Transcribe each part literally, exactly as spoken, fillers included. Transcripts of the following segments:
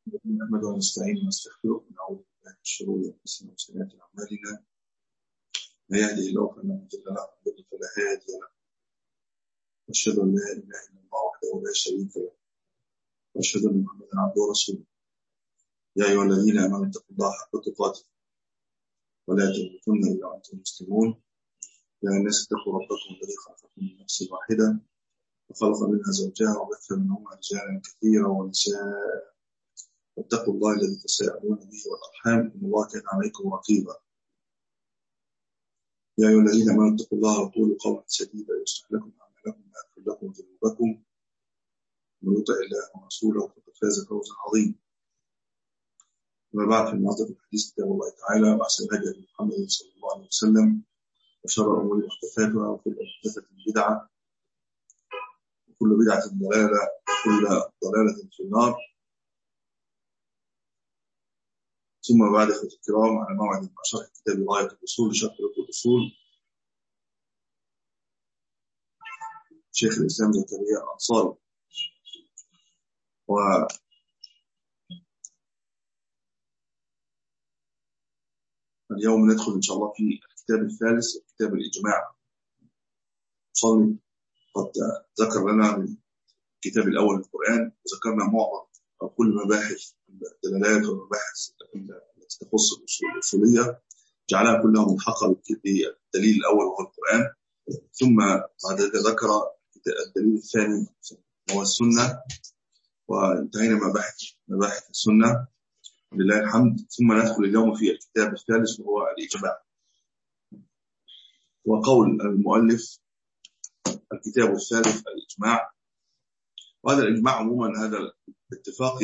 نحمد ونستعين ونستغفره ونعوذ بالله من شرور انفسنا وسيئات اعمالنا. من يهده الله فلا مضل له ومن يضلل فلا هادي له. واشهد ان لا اله الا الله وحده لا شريك له واشهد ان محمدا عبده ورسوله. يا ايها الذين امنوا اتقوا الله حق تقاته ولا تموتن الا وانتم مسلمون. يا الناس اتقوا ربكم الذي خلقكم من نفس واحده وخلق منها زوجها وبث منهما رجالا كثيرا ونساء. واتقوا الله الذي تساءلون به والارحام ان الله كان عليكم رقيبا. يا ايها الذين امنوا اتقوا الله وقولوا قولا سديدا يصلح لكم اعمالكم ويغفر لكم ذنوبكم ومن يطع الله ورسوله فقد فاز فوزا عظيما. أما بعد، فإن أصدق الحديث كتاب الله تعالى وأحسن الهدي محمد صلى الله عليه وسلم وشر الأمور محدثاتها وكل محدثة بدعة وكل بدعة ضلالة وكل ضلالة في النار. ثم بعد إخوة الكرام، على موعد مع شرح كتاب غاية الأصول لشرح الأصول شيخ الإسلام زكريا الأنصاري. و اليوم ندخل إن شاء الله في الكتاب الثالث، كتاب الإجماع. مصنف قد ذكر لنا من الكتاب الأول القرآن، وذكرنا معظم أو كل مباحث الدلالات والمباحث التي تخص الأصول الأصولية، جعلها كلها ملحقة بالدليل الأول وهو القرآن. ثم بعد ذلك ذكر الدليل الثاني وهو السنة، وانتهينا مباحث مباحث السنة لله الحمد. ثم ندخل اليوم في الكتاب الثالث وهو الإجماع. وقول المؤلف الكتاب الثالث الإجماع. وهذا الإجماع عموما هذا اتفاق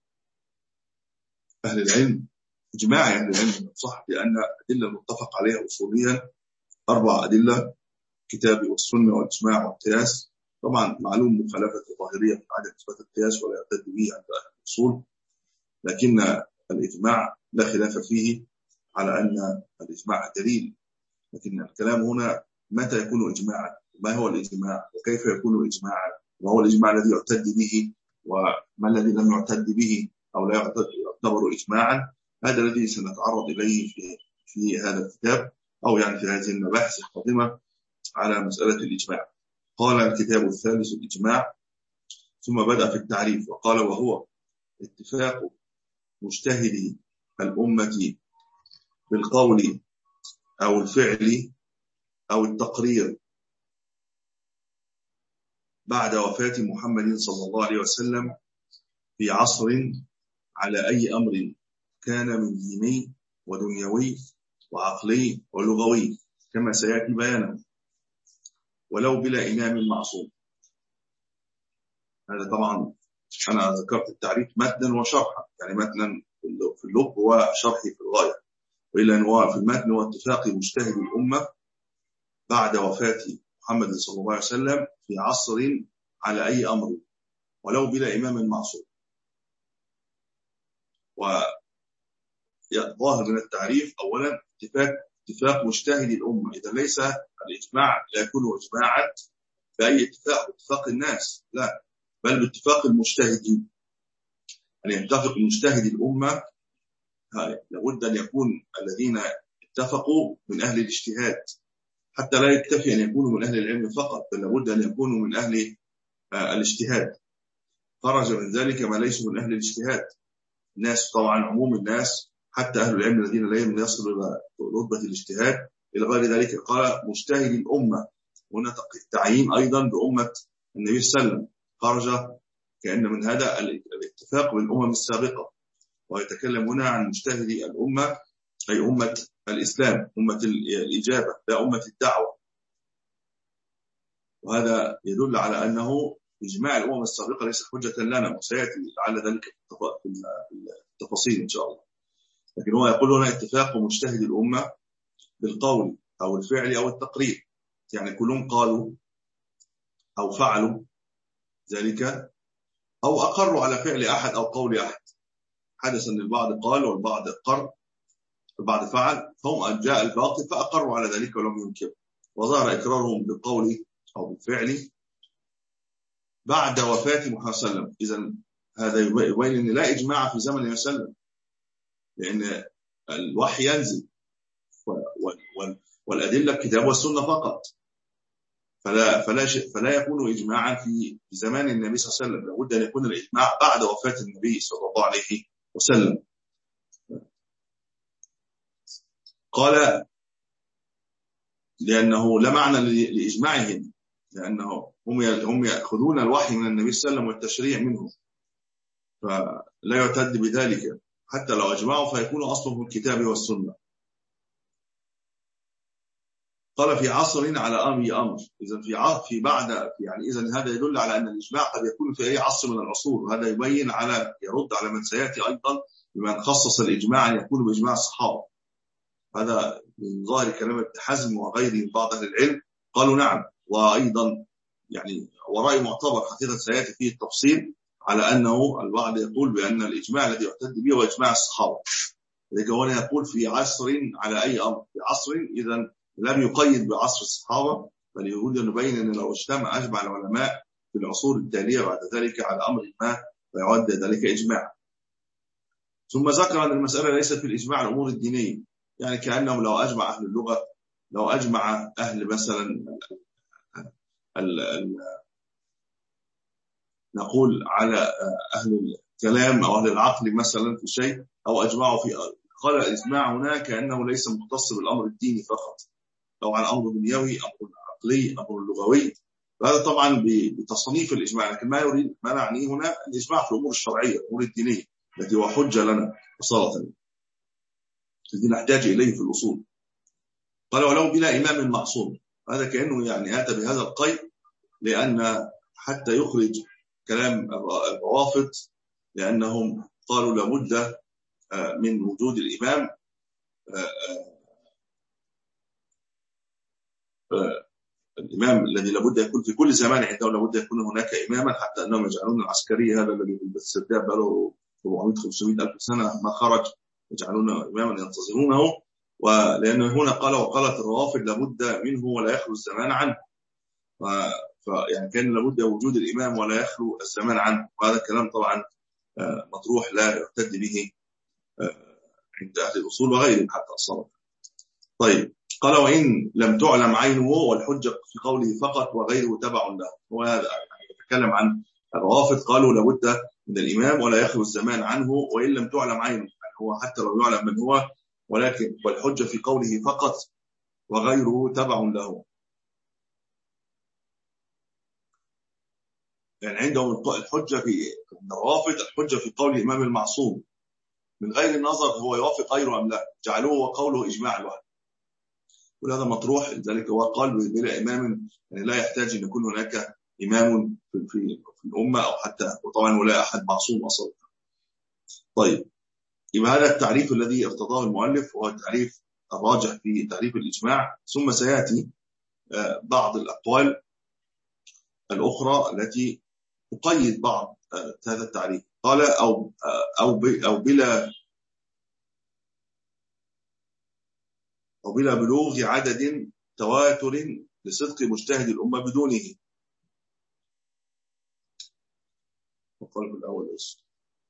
أهل العلم، إجماع أهل العلم صح، لأن أدلة المتفق عليها أصوليا أربع أدلة: الكتاب والسنة والإجماع والقياس. طبعا معلوم مخالفة الظاهرية في عدم إثبات القياس ولا يعتد به عند أهل الأصول، لكن الإجماع لا خلاف فيه على أن الإجماع دليل. لكن الكلام هنا متى يكون إجماعا؟ ما هو الإجماع؟ وكيف يكون إجماعا؟ وهو الإجماع الذي يعتد به، وما الذي لم يعتد به أو لا يعتبر إجماعا؟ هذا الذي سنتعرض إليه في في هذا الكتاب، أو يعني في هذه المباحث القادمة على مسألة الإجماع. قال الكتاب الثالث الإجماع، ثم بدأ في التعريف وقال: وهو اتفاق مجتهدي الأمة بالقول أو الفعل أو التقرير بعد وفاة محمد صلى الله عليه وسلم في عصر على أي أمر كان من ديني ودنيوي وعقلي ولغوي كما سيأتي بيانه، ولو بلا إمام معصوم. هذا طبعا أنا ذكرت التعريف متنا وشرحا، يعني متنا في اللب وشرحي في الغاية، وإلا أنه في المتن هو اتفاق مجتهد الأمة بعد وفاة محمد صلى الله عليه وسلم في عصر على أي أمر ولو بلا إمام معصوم. وظاهر من التعريف أولا اتفاق اتفاق مجتهد الأمة، إذا ليس الإجماع لا يكون إجماعا بأي اتفاق اتفاق الناس، لا، بل باتفاق المجتهدين. أن يتفق مجتهد الأمة لابد أن يكون الذين اتفقوا من أهل الاجتهاد، حتى لا يكتفي أن يكونوا من أهل العلم فقط، بل لابد أن يكونوا من أهل الاجتهاد. خرج من ذلك ما ليسوا من أهل الاجتهاد، الناس طبعا عموم الناس، حتى أهل العلم الذين لا يصلوا إلى رتبة الاجتهاد إلى غير ذلك. قال مجتهد الأمة، هنا تعيين أيضا بأمة النبي صلى الله عليه وسلم، خرج كأن من هذا الاتفاق بالأمم السابقة. ويتكلم هنا عن مجتهدي الأمة أي أمة الإسلام، أمة الإجابة لا أمة الدعوة. وهذا يدل على أنه إجماع الأمم السابقة ليس حجة لنا، وسيأتي لعل ذلك في التفاصيل إن شاء الله. لكن هو يقول هنا اتفاق مجتهد الأمة بالقول أو الفعل أو التقرير، يعني كلهم قالوا أو فعلوا ذلك أو أقروا على فعل أحد أو قول أحد. حدث أن البعض قال والبعض أقر البعض فعل، فهم جاء الباقي فأقروا على ذلك ولم ينكروا، وظهر إقرارهم بالقول أو بالفعل بعد وفاة محمد صلى الله عليه وسلم. إذن هذا يبين أن لا إجماع في زمن النبي صلى الله عليه وسلم، لأن الوحي ينزل والأدلة الكتاب والسنة فقط، فلا فلا فلا يكون إجماعا في زمان النبي صلى الله عليه وسلم، لابد أن يكون الإجماع بعد وفاة النبي صلى الله عليه وسلم. قال لأنه لا معنى لإجماعهم، لأنه هم هم يأخذون الوحي من النبي صلى الله عليه وسلم والتشريع منه، فلا يعتد بذلك حتى لو أجمعوا فيكون أصله في الكتاب والسنة. قال في عصر على أمر أمر، إذا في في بعد يعني إذا هذا يدل على أن الإجماع قد يكون في أي عصر من العصور، وهذا يبين على يرد على من سيأتي أيضا بمن خصص الإجماع أن يكون بإجماع الصحابة. هذا من ظاهر كلام ابن حزم وغيره من بعض أهل العلم، قالوا نعم، وأيضا يعني ورأي معتبر حقيقة سيأتي فيه التفصيل على أنه البعض يقول بأن الإجماع الذي يعتد به هو إجماع الصحابة، لذلك هنا يقول في عصر على أي أمر، في عصر إذا لم يقيد بعصر الصحابة، بل يريد أن يبين أن لو اجتمع أجمع العلماء في العصور التالية بعد ذلك على أمر ما فيعد ذلك إجماع. ثم ذكر أن المسألة ليست في الإجماع الأمور الدينية، يعني كأنه لو أجمع أهل اللغة، لو أجمع أهل مثلا ال ال نقول على أهل الكلام أو أهل العقل مثلا في شيء، أو أجمعوا في أرض. قال الإجماع هنا كأنه ليس مختص بالأمر الديني فقط، أو عن أمر دنيوي، أمر عقلي، أمر لغوي، وهذا طبعا بتصنيف الإجماع، لكن ما يريد ما نعنيه هنا الإجماع في الأمور الشرعية، الأمور الدينية التي هو حجة لنا وصارة الذي نحتاج إليه في الأصول. قال ولو بلا إمام معصوم، هذا كأنه يعني أتى بهذا القيد لأن حتى يخرج كلام الروافض، لأنهم قالوا لابد من وجود الإمام الإمام الذي لابد يكون في كل زمان عنده، لابد يكون هناك إماما، حتى أنهم يجعلون العسكري هذا الذي في السرداب بقاله أربعمائة خمسمائة ألف سنة ما خرج، يجعلونه إماما ينتظرونه، ولأن هنا قال وقالت الروافض لابد منه ولا يخلو الزمان عنه، فيعني كان لابد وجود الإمام ولا يخلو الزمان عنه، وهذا الكلام طبعا مطروح لا يعتد به عند أهل الأصول وغيرهم حتى الصلاة. طيب قال وإن لم تعلم عينه، والحجة في قوله فقط وغيره تبع له، وهذا يعني يتكلم عن الروافض قالوا لابد من الإمام ولا يخلو الزمان عنه وإن لم تعلم عينه، يعني هو حتى لو يعلم من هو، ولكن والحجة في قوله فقط وغيره تبع له، يعني عندهم الحجة في الروافض الحجة في قول الإمام المعصوم من غير النظر هو يوافق غيره أم لا، جعلوه وقوله إجماع الواحد، وهذا مطروح، لذلك هو قال بلا إمام، يعني لا يحتاج أن يكون هناك إمام في, في, في الأمة أو حتى، وطبعا ولا أحد معصوم أصلا. طيب يبقى هذا التعريف الذي ارتضاه المؤلف هو التعريف الراجح في تعريف الإجماع، ثم سيأتي بعض الأقوال الأخرى التي تقيد بعض هذا التعريف. قال أو أو أو بلا أو بلا بلوغ عدد تواتر لصدق مجتهد الأمة بدونه. وقال بالأول إيش؟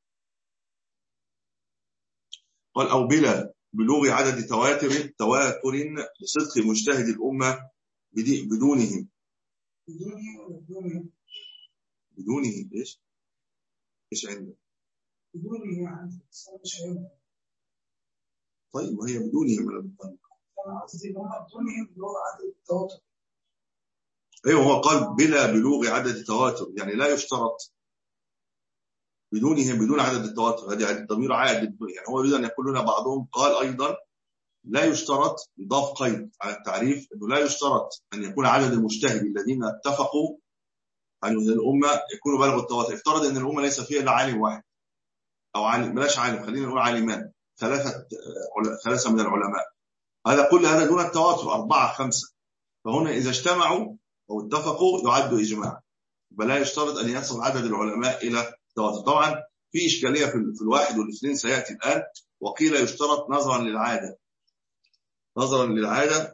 قال أو بلا بلوغ عدد تواتر تواتر لصدق مجتهد الأمة بدونه. بدونه بدونه إيش؟ إيش عنده؟ بدونه يعني مش عنده. طيب وهي بدونه من البطن. أنا قصدي إن هم بدونه بلوغ عدد التواتر. أيوه هو قال بلا بلوغ عدد التواتر، يعني لا يشترط بدونه بدون عدد التواتر، هذه الضمير عائد، يعني هو يريد أن يقول لنا بعضهم قال أيضا لا يشترط، يضاف قيد على التعريف أنه لا يشترط أن يكون عدد المجتهد الذين اتفقوا عن الأمة يكونوا بلغوا التواتر. افترض أن الأمة ليس فيها إلا عالم واحد أو عالم، بلاش عالم، خلينا نقول عالمان، ثلاثة ثلاثة من العلماء، هذا كل هذا دون التواتر، أربعة خمسة، فهنا إذا اجتمعوا أو اتفقوا يعدوا إجماع، بلا يشترط أن يصل عدد العلماء إلى التواتر. طبعا في إشكالية في الواحد والاثنين سيأتي الآن، وقيل يشترط نظرا للعادة، نظرا للعادة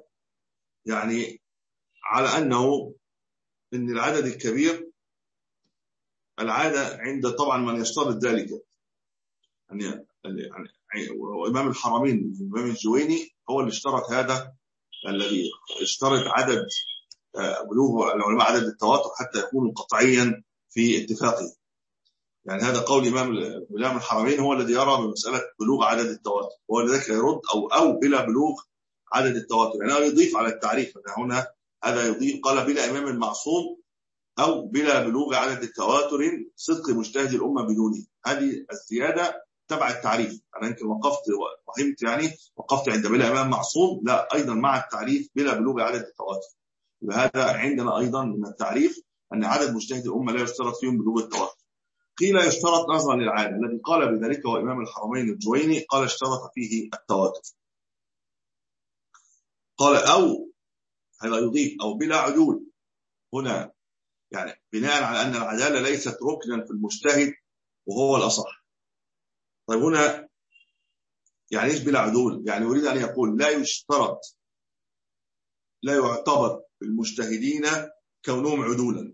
يعني على أنه إن العدد الكبير العادة عند طبعا من يشترط ذلك، يعني يعني وإمام الحرمين الإمام الجويني هو اللي اشترط هذا، الذي اشترط عدد بلوغ العلماء عدد التواتر حتى يكون قطعيا في اتفاقه. يعني هذا قول إمام الإمام الحرمين هو الذي يرى بمسألة بلوغ عدد التواتر، هو لذلك يرد أو أو بلا بلوغ عدد التواتر، يعني يضيف على التعريف هنا، هذا يضيف قال بلا إمام معصوم أو بلا بلوغ عدد التواتر صدق مجتهد الأمة بدونه. هذه الزيادة تبع التعريف. أنا يمكن وقفت وفهمت يعني وقفت عند بلا إمام معصوم، لا أيضا مع التعريف بلا بلوغ عدد التواتر. وهذا عندنا أيضا من التعريف أن عدد مجتهد الأمة لا يشترط فيهم بلوغ التواتر. قيل يشترط نظرا للعادة، الذي قال بذلك هو إمام الحرمين الجويني، قال اشترط فيه التواتر. قال أو هذا يضيف أو بلا عدول، هنا يعني بناء على أن العدالة ليست ركنا في المجتهد وهو الأصح. طيب هنا يعني ايش بلا عدول؟ يعني يريد أن يقول لا يشترط، لا يعتبر المجتهدين كونهم عدولا،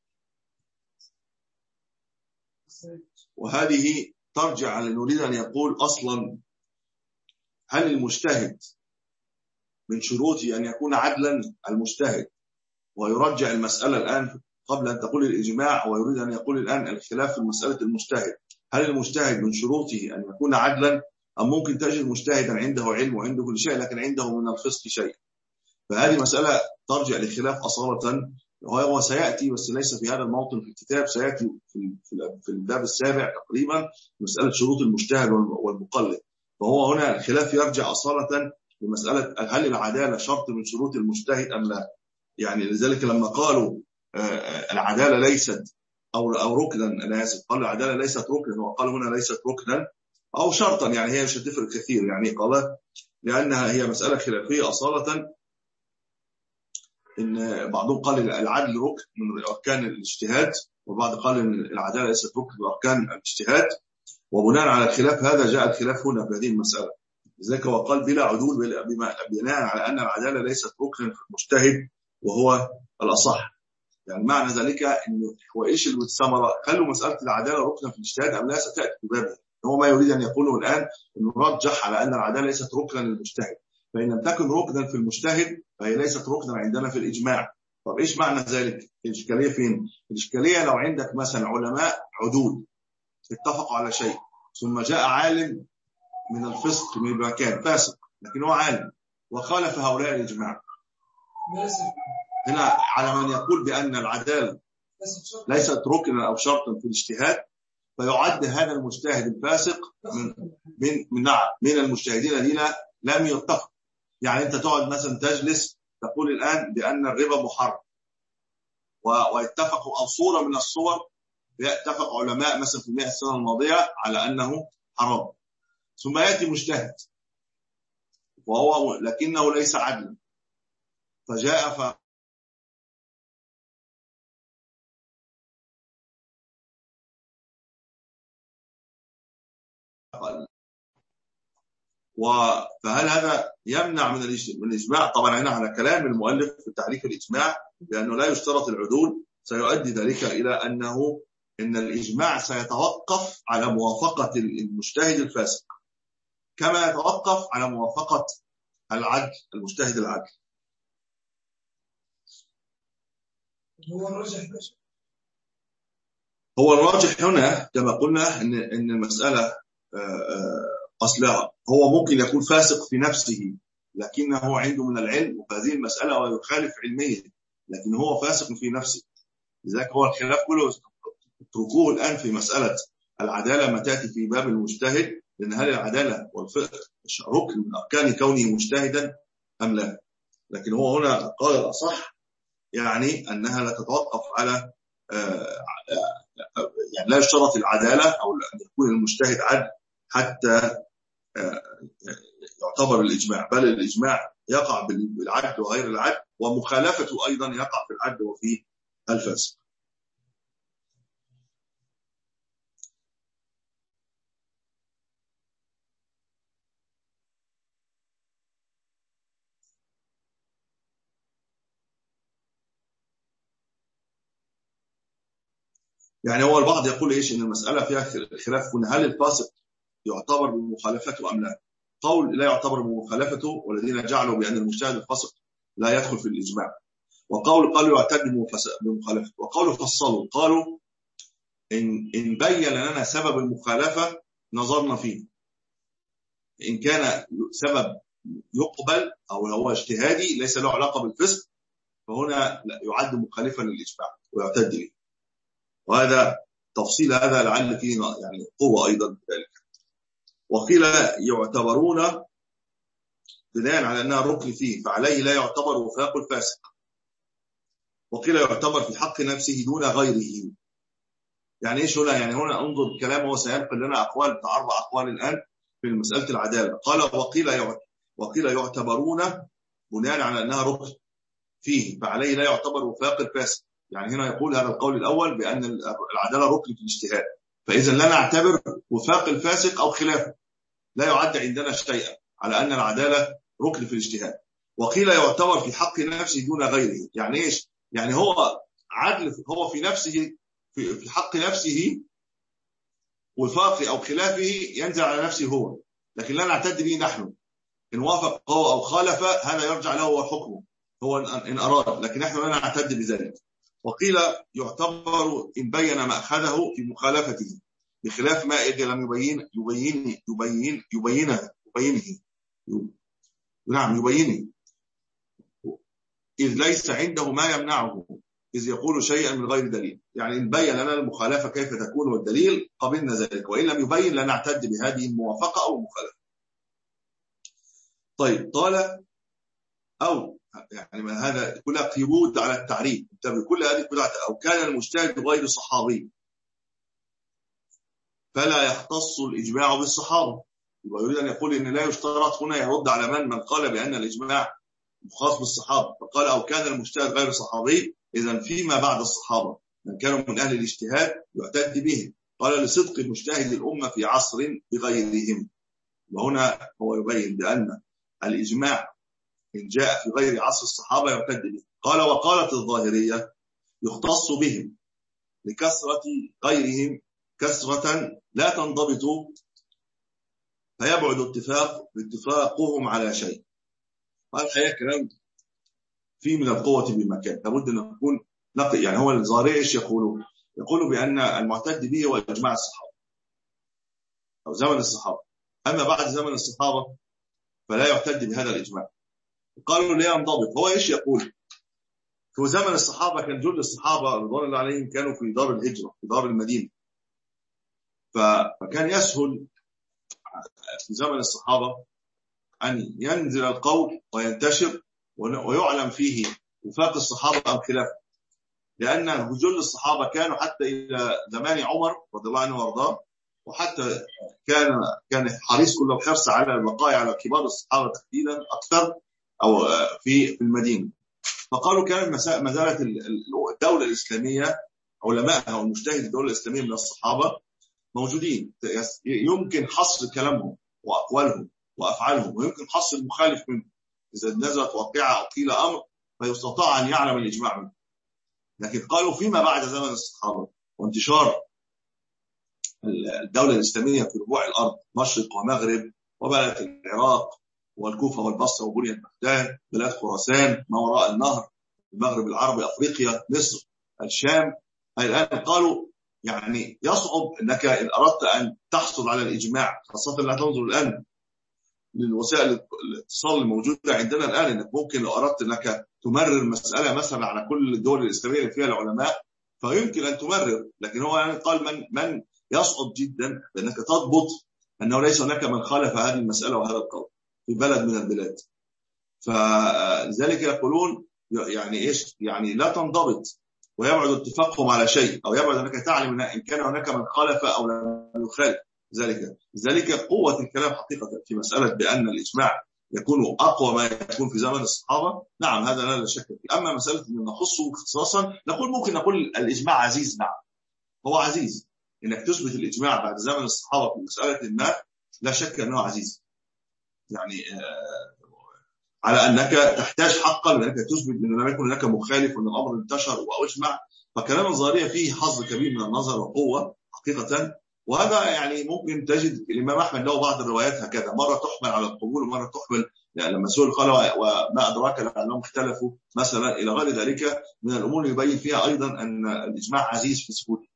وهذه ترجع على نريد أن يقول أصلا هل المجتهد من شروطه أن يكون عدلا المجتهد، ويرجع المسألة الآن قبل أن تقول الإجماع، ويريد أن يقول الآن الخلاف في مسألة المجتهد، هل المجتهد من شروطه أن يكون عدلا أم ممكن تجد مجتهدا عنده علم وعنده كل شيء لكن عنده من الفسق شيء؟ فهذه مسألة ترجع لخلاف أصالة، وهو سيأتي بس ليس في هذا الموطن في الكتاب، سيأتي في في الباب السابع تقريبا مسألة شروط المجتهد والمقلد. فهو هنا الخلاف يرجع أصالة لمسألة هل العدالة شرط من شروط المجتهد أم لا. يعني لذلك لما قالوا العدالة ليست أو أو ركنا، أنا آسف، قالوا العدالة ليست ركنا، وقالوا هنا ليست ركنا أو شرطا، يعني هي مش هتفرق كثير، يعني قال لأنها هي مسألة خلافية أصالة. إن بعضهم قال العدل ركن من أركان الاجتهاد، وبعض قال إن العدالة ليست ركن من أركان الاجتهاد، وبناء على الخلاف هذا جاء الخلاف هنا في هذه المسألة. لذلك هو قال بلا عدول بناء على أن العدالة ليست ركنا في المجتهد وهو الأصح. يعني معنى ذلك إنه هو إيش الثمرة؟ خلوا مسألة العدالة ركنا في الاجتهاد أم لا ستأتي ببابها. هو ما يريد أن يقوله الآن إنه رجح على أن العدالة ليست ركنا للمجتهد، فإن لم تكن ركنا في المجتهد فهي ليست ركنا عندنا في الإجماع. طب إيش معنى ذلك؟ الإشكالية فين؟ الإشكالية لو عندك مثلا علماء عدول اتفقوا على شيء، ثم جاء عالم من الفسق من مكان فاسق لكن هو عالم وخالف هؤلاء الإجماع، هنا على من يقول بأن العدالة ليست ركنا أو شرطا في الاجتهاد، فيعد هذا المجتهد الفاسق من من من, نعم من المجتهدين الذين لم يتفقوا. يعني أنت تقعد مثلا تجلس تقول الآن بأن الربا محرم، واتفقوا أو صورة من الصور اتفق علماء مثلا في المئة السنة الماضية على أنه حرام، ثم يأتي مجتهد وهو لكنه ليس عدلا، فجاء ف فهل هذا يمنع من الإجماع؟ طبعا هنا على كلام المؤلف في تعريف الإجماع لأنه لا يشترط العدول، سيؤدي ذلك إلى أنه إن الإجماع سيتوقف على موافقة المجتهد الفاسق كما يتوقف على موافقة العدل المجتهد العدل. هو الراجح هو الراجح هنا كما قلنا إن إن المسألة أصلها هو ممكن يكون فاسق في نفسه لكنه عنده من العلم وفي هذه المسألة ويخالف علميا، لكن هو فاسق في نفسه. لذلك هو الخلاف كله اتركوه الآن في مسألة العدالة ما تأتي في باب المجتهد، لأن هل العدالة والفقه ركن من أركان كونه مجتهدا أم لا؟ لكن هو هنا قال الأصح يعني أنها لا تتوقف على يعني لا يشترط العدالة أو أن يكون المجتهد عدل حتى يعتبر الإجماع، بل الإجماع يقع بالعدل وغير العدل، ومخالفته أيضا يقع في العدل وفي الفاسق. يعني هو البعض يقول ايش ان المساله فيها خلاف هل الفاسق يعتبر بمخالفته ام لا. قول لا يعتبر بمخالفته، والذين جعلوا بان المجتهد الفاسق لا يدخل في الاجماع. وقول قالوا يعتد بمخالفته. وقالوا فصلوا قالوا ان ان بين لنا سبب المخالفه نظرنا فيه، ان كان سبب يقبل او هو اجتهادي ليس له علاقه بالفسق فهنا يعد مخالفا للاجماع ويعتد به. وهذا تفصيل هذا لعل فيه يعني قوه ايضا بذلك. وقيل يعتبرون بناء على انها ركن فيه فعليه لا يعتبر وفاق الفاسق. وقيل يعتبر في حق نفسه دون غيره. يعني ايش هنا؟ يعني هنا انظر الكلام، هو سينقل لنا اقوال بتاع اربع اقوال الان في مساله العداله. قال وقيل وقيل يعتبرون بناء على انها ركن فيه فعليه لا يعتبر وفاق الفاسق. يعني هنا يقول هذا القول الاول بان العداله ركن في الاجتهاد، فاذا لا نعتبر وفاق الفاسق او خلافه، لا يعد عندنا شيئا على ان العداله ركن في الاجتهاد. وقيل يعتبر في حق نفسه دون غيره. يعني ايش؟ يعني هو عدل، هو في نفسه في حق نفسه وفاقه او خلافه ينزل على نفسه هو، لكن لا نعتد به نحن. ان وافق هو او خالف هذا يرجع له هو حكمه هو ان اراد، لكن نحن لا نعتد بذلك. وقيل يعتبر ان بين ماخذه في مخالفته بخلاف ما لم يبين يبين يبين يبينه يبينه نعم يبينه إذ ليس عنده ما يمنعه، إذ يقول شيئا من غير دليل. يعني إن بين لنا المخالفة كيف تكون والدليل قبلنا ذلك، وإن لم يبين لا نعتد بهذه الموافقة أو المخالفة. طيب قال أو يعني هذا كلها قيود على التعريف، كل هذه كلها أو كان المجتهد غير صحابي فلا يختص الإجماع بالصحابة. يريد أن يقول إن لا يشترط هنا، يرد على من من قال بأن الإجماع خاص بالصحابة. فقال أو كان المجتهد غير صحابي، إذن فيما بعد الصحابة من كانوا من أهل الاجتهاد يعتد بهم. قال لصدق مجتهد الأمة في عصر بغيرهم. وهنا هو يبين بأن الإجماع إن جاء في غير عصر الصحابة يعتد به. قال وقالت الظاهرية يختص بهم لكثرة غيرهم كثرة لا تنضبط فيبعد اتفاق اتفاقهم على شيء. هذا الحقيقة كلام فيه من القوة بمكان، لابد أن نكون نقي. يعني هو الظاهرية ايش يقولوا؟ يقولوا بأن المعتد به هو إجماع الصحابة أو زمن الصحابة، أما بعد زمن الصحابة فلا يعتد بهذا الإجماع. قالوا لا ينضبط. هو ايش يقول؟ في زمن الصحابة كان جل الصحابة رضوان الله عليهم كانوا في دار الهجرة في دار المدينة، فكان يسهل في زمن الصحابة أن ينزل القول وينتشر ويعلم فيه وفاق الصحابة أم خلافه، لأن جل الصحابة كانوا حتى إلى زمان عمر رضي الله عنه وارضاه، وحتى كان كان حريص كل الحرص على البقاء على كبار الصحابة تحديدا أكثر أو في المدينة. فقالوا كان ما زالت الدولة الإسلامية علماءها ومجتهد الدولة الإسلامية من الصحابة موجودين، يمكن حصر كلامهم وأقوالهم وأفعالهم، ويمكن حصر المخالف منهم إذا نزلت واقعة أو قيل أمر فيستطاع أن يعلم الإجماع منه. لكن قالوا فيما بعد زمن الصحابة وانتشار الدولة الإسلامية في ربوع الأرض مشرق ومغرب وبلاد العراق والكوفة والبصرة وبنية بغداد، بلاد خراسان ما وراء النهر، المغرب العربي، أفريقيا، مصر، الشام، الآن قالوا يعني يصعب أنك إن أردت أن تحصل على الإجماع، خاصة لا تنظر الآن للوسائل الاتصال الموجودة عندنا الآن، أنك ممكن لو أردت أنك تمرر مسألة مثلا على كل الدول الإسلامية اللي فيها العلماء فيمكن أن تمرر، لكن هو يعني قال من من يصعب جدا بأنك تضبط أنه ليس هناك من خالف هذه المسألة وهذا القول في بلد من البلاد. فلذلك يقولون يعني إيش؟ يعني لا تنضبط ويبعد اتفاقهم على شيء، أو يبعد أنك تعلم إن كان هناك من خالف أو لم يخالف. ذلك ذلك قوة الكلام حقيقة في مسألة بأن الإجماع يكون أقوى ما يكون في زمن الصحابة. نعم هذا لا شك فيه. أما مسألة أن نخصه اختصاصا نقول ممكن نقول الإجماع عزيز، نعم هو عزيز، إنك تثبت الإجماع بعد زمن الصحابة في مسألة ما لا شك أنه عزيز، يعني آه على أنك تحتاج حقا لأنك تثبت أنه لم يكن هناك مخالف وأن الأمر انتشر وأجمع فكلام الظاهرية فيه حظ كبير من النظر وقوة حقيقة. وهذا يعني ممكن تجد الإمام أحمد له بعض الروايات هكذا، مرة تحمل على القبول ومرة تحمل يعني لما سئل قال وما أدراك لأنهم اختلفوا مثلا إلى غير ذلك من الأمور يبين فيها أيضا أن الإجماع عزيز في ثبوته.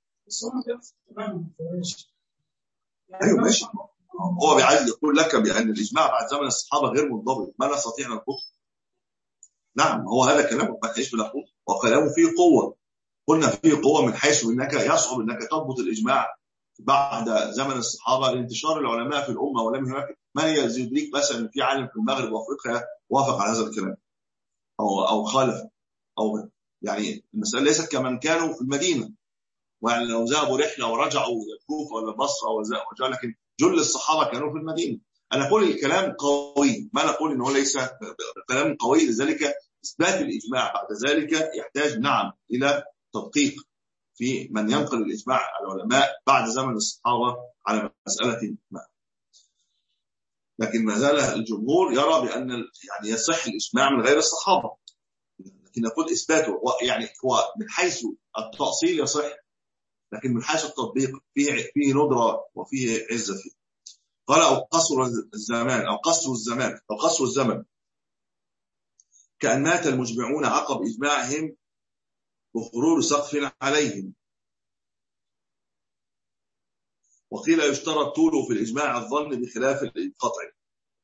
أيوه ماشي، هو بيعايز يقول لك بأن الإجماع بعد زمن الصحابة غير منضبط، ما نستطيع أن نقول. نعم هو هذا كلامه، ما تعيش بنقول وكلامه فيه قوة. قلنا فيه قوة من حيث أنك يصعب أنك تضبط الإجماع بعد زمن الصحابة لانتشار العلماء في الأمة، ولم هناك من يدرك مثلا في عالم في المغرب وأفريقيا وافق على هذا الكلام أو أو خالف، أو يعني المسألة ليست كمن كانوا في المدينة، ويعني لو ذهبوا رحلة ورجعوا الكوفة ولا البصرة ورجعوا، لكن جل الصحابة كانوا في المدينة. أنا أقول الكلام قوي، ما نقول إنه ليس كلام قوي، لذلك إثبات الإجماع بعد ذلك يحتاج نعم إلى تدقيق في من ينقل الإجماع العلماء بعد زمن الصحابة على مسألة ما. لكن ما زال الجمهور يرى بأن يعني يصح الإجماع من غير الصحابة، لكن نقول إثباته يعني هو من حيث التأصيل يصح، لكن من حيث التطبيق فيه فيه ندرة وفيه عزة فيه. قال أو قصر الزمان أو قصر الزمان أو قصر الزمن كأن مات المجمعون عقب إجماعهم وخروج سقف عليهم. وقيل يشترط طوله في الإجماع الظن بخلاف القطع.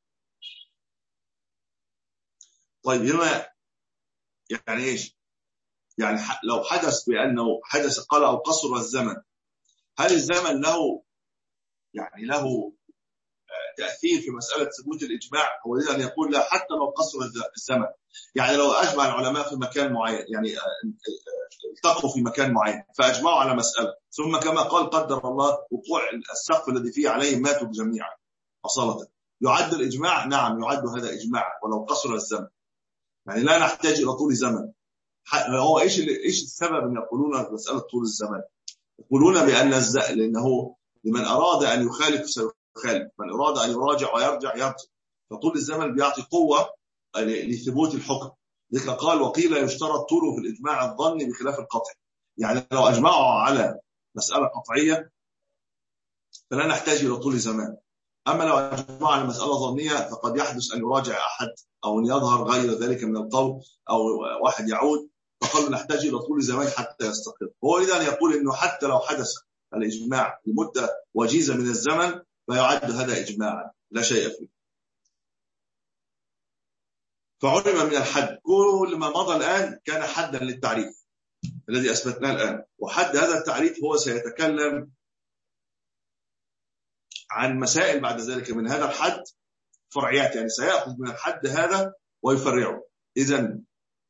طيب هنا يعني إيش؟ يعني لو حدث بأنه حدث قال أو قصر الزمن، هل الزمن له يعني له تأثير في مسألة ثبوت الإجماع؟ هو أن يقول لا حتى لو قصر الزمن، يعني لو أجمع العلماء في مكان معين، يعني التقوا في مكان معين فأجمعوا على مسألة، ثم كما قال قدر الله وقوع السقف الذي فيه عليهم ماتوا جميعا أصالة، يعد الإجماع؟ نعم يعد هذا إجماع ولو قصر الزمن، يعني لا نحتاج إلى طول زمن. هو إيش إيش السبب أن يقولون مسألة طول الزمن؟ يقولون بأن الز... لأنه لمن أراد أن يخالف سيخالف، من أراد أن يراجع ويرجع يرجع، فطول الزمن بيعطي قوة لثبوت الحكم. ذلك قال وقيل يشترط طوله في الإجماع الظني بخلاف القطع، يعني لو أجمعوا على مسألة قطعية فلا نحتاج إلى طول زمان، أما لو أجمعوا على مسألة ظنية فقد يحدث أن يراجع أحد أو أن يظهر غير ذلك من القول أو واحد يعود، فقالوا نحتاج إلى طول زمان حتى يستقر. هو إذا يقول إنه حتى لو حدث الإجماع لمدة وجيزة من الزمن فيعد هذا إجماعا لا شيء فيه. فعلم من الحد، كل ما مضى الآن كان حدا للتعريف الذي أثبتناه الآن، وحد هذا التعريف هو سيتكلم عن مسائل بعد ذلك من هذا الحد فرعيات، يعني سيأخذ من الحد هذا ويفرعه. إذن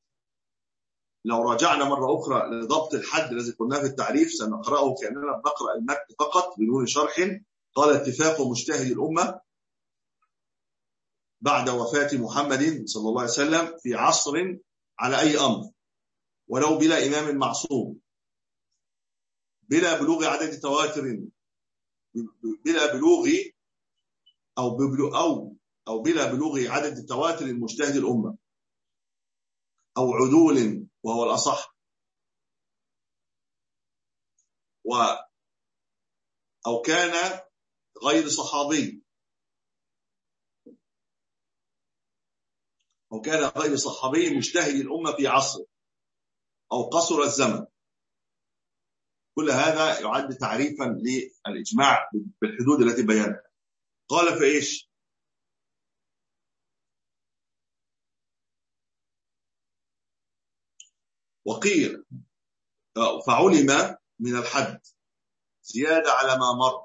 لو راجعنا مرة أخرى لضبط الحد الذي قلناه في التعريف سنقرأه كأننا بنقرأ المتن فقط بدون شرح. قال اتفاق مجتهد الأمة بعد وفاة محمد صلى الله عليه وسلم في عصر على أي أمر ولو بلا إمام معصوم، بلا بلوغ عدد تواتر، بلا بلوغ أو ببلو أو أو بلا بلوغ عدد تواتر مجتهد الأمة أو عدول وهو الأصح، و أو كان غير صحابي أو كان غير صحابي مجتهد الأمة في عصر أو قصر الزمن. كل هذا يعد تعريفا للإجماع بالحدود التي بينها. قال فإيش؟ وقيل فعلم من الحد زيادة على ما مر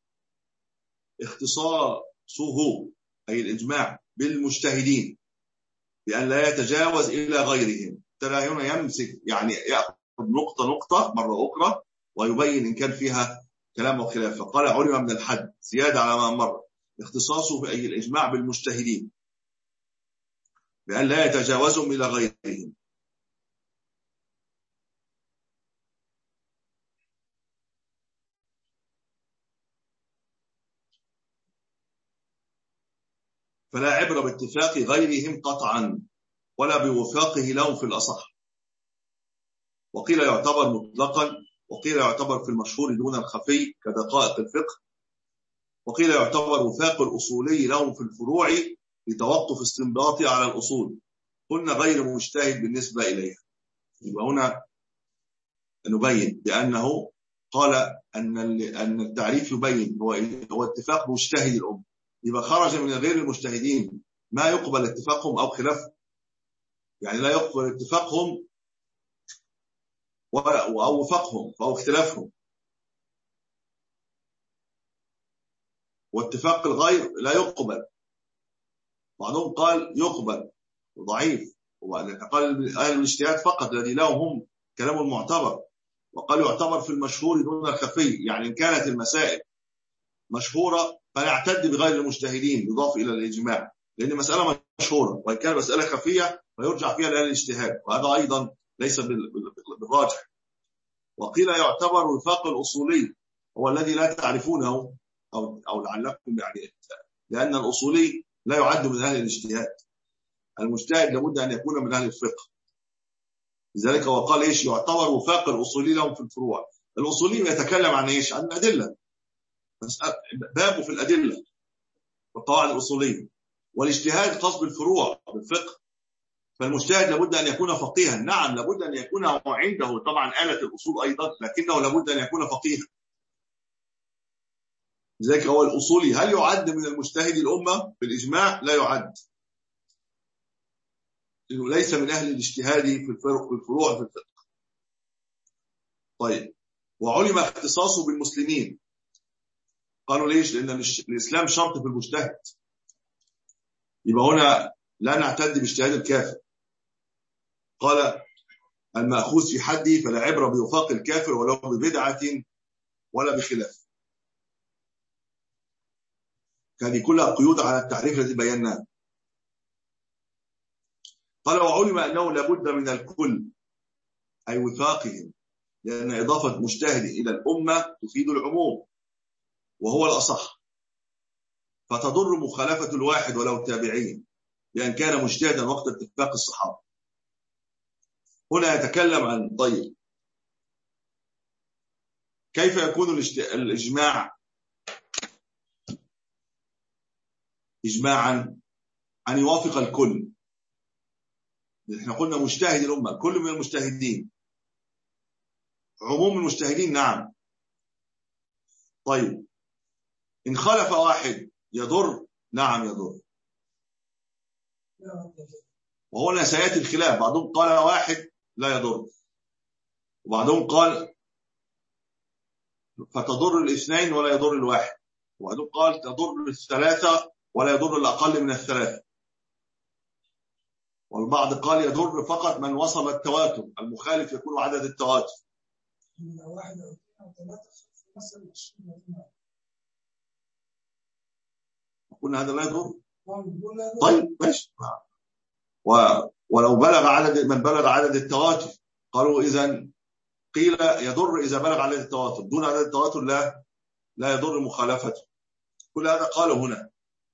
اختصاصه أي الإجماع بالمجتهدين بأن لا يتجاوز إلى غيرهم. ترى هنا يمسك يعني يأخذ نقطة نقطة مرة أخرى ويبين إن كان فيها كلام وخلاف. فقال علم من الحد زيادة على ما مر اختصاصه أي الإجماع بالمجتهدين بأن لا يتجاوزهم إلى غيرهم. فلا عبرة باتفاق غيرهم قطعا ولا بوفاقه لهم في الأصح. وقيل يعتبر مطلقا، وقيل يعتبر في المشهور دون الخفي كدقائق الفقه، وقيل يعتبر وفاق الأصولي لهم في الفروع لتوقف استنباطه على الأصول، قلنا غير مجتهد بالنسبة إليها. يبقى هنا نبين بأنه قال أن أن التعريف يبين هو هو اتفاق مجتهد الأمة، يبقى خرج من غير المجتهدين ما يقبل اتفاقهم أو خلافهم، يعني لا يقبل اتفاقهم أو وفاقهم أو اختلافهم، واتفاق الغير لا يقبل. بعضهم قال يقبل وضعيف، وقال أهل الاجتهاد فقط الذي لهم هم كلام المعتبر، وقال يعتبر في المشهور دون الخفي، يعني إن كانت المسائل مشهورة فنعتد بغير المجتهدين يضاف إلى الإجماع، لأن مسألة مشهورة، وإن كان مسألة خفية فيرجع فيها لأهل الاجتهاد، وهذا أيضا ليس بالراجح. وقيل يعتبر وفاق الأصولي هو الذي لا تعرفونه أو أو لعلكم يعني، لأن الأصولي لا يعد من أهل الاجتهاد، المجتهد لابد أن يكون من أهل الفقه، لذلك هو قال إيش يعتبر وفاق الأصولي لهم في الفروع. الأصولي يتكلم عن إيش؟ عن الأدلة، بابه في الأدلة والقواعد الأصولية، والاجتهاد خاص بالفروع بالفقه، فالمجتهد لابد أن يكون فقيها، نعم لابد أن يكون عنده طبعا آلة الأصول أيضا، لكنه لابد أن يكون فقيها. لذلك هو الأصولي هل يعد من المجتهد الأمة بالإجماع؟ لا يعد، لأنه ليس من أهل الاجتهاد في الفروع في الفقه. طيب، وعلم اختصاصه بالمسلمين، قالوا ليش؟ لأن الإسلام شرط في المجتهد، يبقى هنا لا نعتد باجتهاد الكافر. قال المأخوذ في حده فلا عبرة بوفاق الكافر ولو ببدعة ولا بخلاف. هذه كلها قيود على التعريف الذي بيناه. قال وعلم أنه لابد من الكل أي وفاقهم، لأن إضافة مجتهد إلى الأمة تفيد العموم وهو الأصح، فتضر مخالفة الواحد ولو التابعين لأن كان مجتهدا وقت اتفاق الصحابة. هنا يتكلم عن طيب كيف يكون الإجماع إجماعا أن يوافق الكل. احنا قلنا مجتهد الأمة كل من المجتهدين، عموم المجتهدين نعم. طيب إن خالف واحد يضر؟ نعم يضر، وهنا سيأتي الخلاف، بعضهم قال واحد لا يضر، وبعضهم قال فتضر الاثنين ولا يضر الواحد، وبعضهم قال تضر الثلاثة ولا يضر الأقل من الثلاثة، والبعض قال يضر فقط من وصل التواتر، المخالف يكون عدد التواتر. قلنا هذا لا يضر. طيب ماشي، ولو بلغ عدد من بلغ عدد التواتر قالوا إذن قيل يضر إذا بلغ عدد التواتر، دون عدد التواتر لا لا يضر مخالفته. كل هذا قالوا هنا.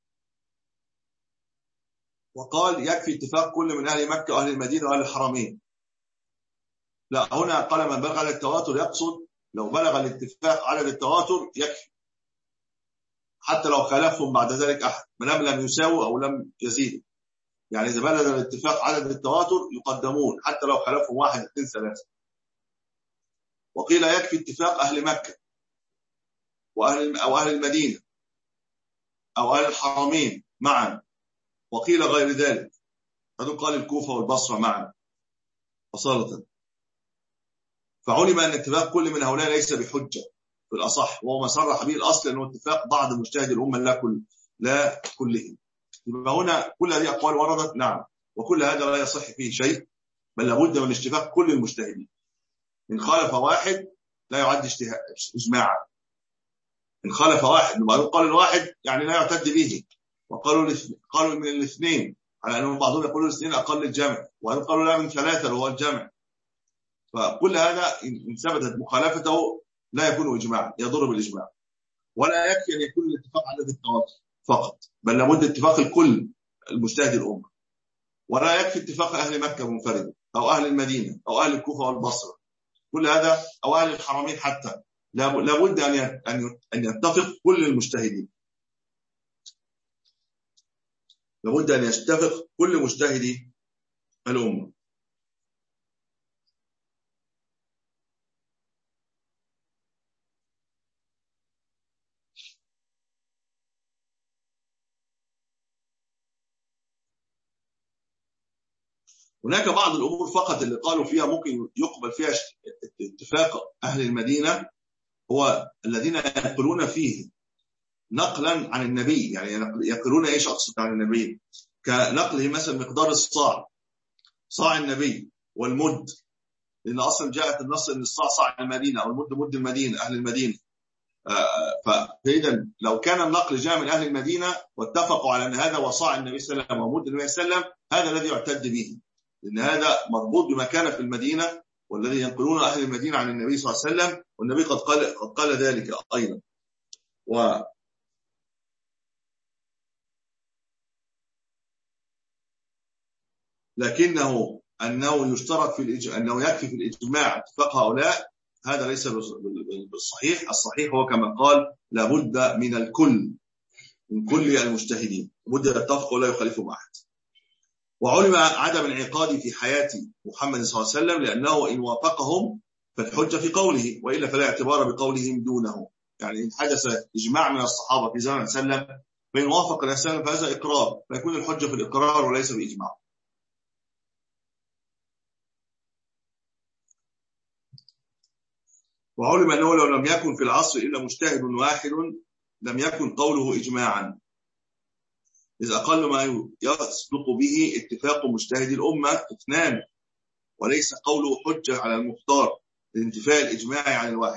وقال يكفي اتفاق كل من أهل مكة وأهل المدينة وأهل الحرمين. لا، هنا قال من بلغ عدد التواتر يقصد لو بلغ الاتفاق عدد التواتر يكفي، حتى لو خالفهم بعد ذلك أحد من لم يساووا أو لم يزيدوا، يعني إذا بلغ الاتفاق عدد التواتر يقدمون حتى لو خالفهم واحد اثنين ثلاثة. وقيل يكفي اتفاق أهل مكة وأهل أو أهل المدينة أو أهل الحرمين معا، وقيل غير ذلك، هذا قال الكوفة والبصرة معا أصالة. فعلم أن اتفاق كل من هؤلاء ليس بحجة في الأصح، وهو ما صرح به الأصل أنه اتفاق بعض مجتهد الأمة لا كل لا كلهم. يبقى هنا كل هذه أقوال وردت نعم، وكل هذا لا يصح فيه شيء، بل لابد من اتفاق كل المجتهدين. إن خالف واحد لا يعد إجماعا، إن خالف واحد وبعضهم قال الواحد يعني لا يعتد به، وقالوا قالوا من الاثنين، على أنهم بعضهم يقولون الاثنين أقل الجمع، وبعضهم قالوا لا من ثلاثة اللي هو الجمع. فكل هذا إن ثبتت مخالفته لا يكون إجماعا، يضر بالإجماع. ولا يكفي أن يكون الاتفاق عدد التواتر فقط، بل لابد اتفاق الكل المجتهد الأمة. ولا يكفي اتفاق أهل مكة منفردا أو أهل المدينة أو أهل الكوفة والبصرة، كل هذا أو أهل الحرمين حتى لابد أن أن يتفق كل المجتهدين، لابد أن يتفق كل مجتهدي الأمة. هناك بعض الأمور فقط اللي قالوا فيها ممكن يقبل فيها اتفاق أهل المدينة، هو الذين ينقلون فيه نقلا عن النبي، يعني ينقلون ايش اقصد عن النبي، كنقله مثلا مقدار الصاع، صاع النبي والمد، لان اصلا جاءت النص ان الصاع صاع المدينه او المد مد المدينه اهل المدينه. فاذا لو كان النقل جاء من اهل المدينه واتفقوا على ان هذا وصاع النبي صلى الله عليه وسلم ومد النبي صلى الله عليه وسلم، هذا الذي يعتد به، لان هذا مربوط بما كان في المدينه والذي ينقلون اهل المدينه عن النبي صلى الله عليه وسلم، والنبي قد قال قد قال ذلك ايضا. و لكنه أنه يشترط في الإجماع، أنه يكفي في الإجماع اتفاق هؤلاء، هذا ليس بالصحيح. الصحيح هو كما قال لابد من الكل، من كل المجتهدين، لابد أن يتفقوا ولا يخالفوا أحد. وعلم عدم انعقاد في حياة محمد صلى الله عليه وسلم، لأنه إن وافقهم فالحجة في قوله، وإلا فلا اعتبار بقولهم دونه. يعني إن حدث إجماع من الصحابة في زمن سلم فإن وافق الإسلام فهذا إقرار، فيكون الحجة في الإقرار وليس بإجماع. وعلم أنه لو لم يكن في العصر إلا مجتهد واحد لم يكن قوله إجماعا، إذ أقل ما يصدق به اتفاق مجتهد الأمة اثنان، وليس قوله حجة على المختار لانتفاء الإجماع عن الواحد.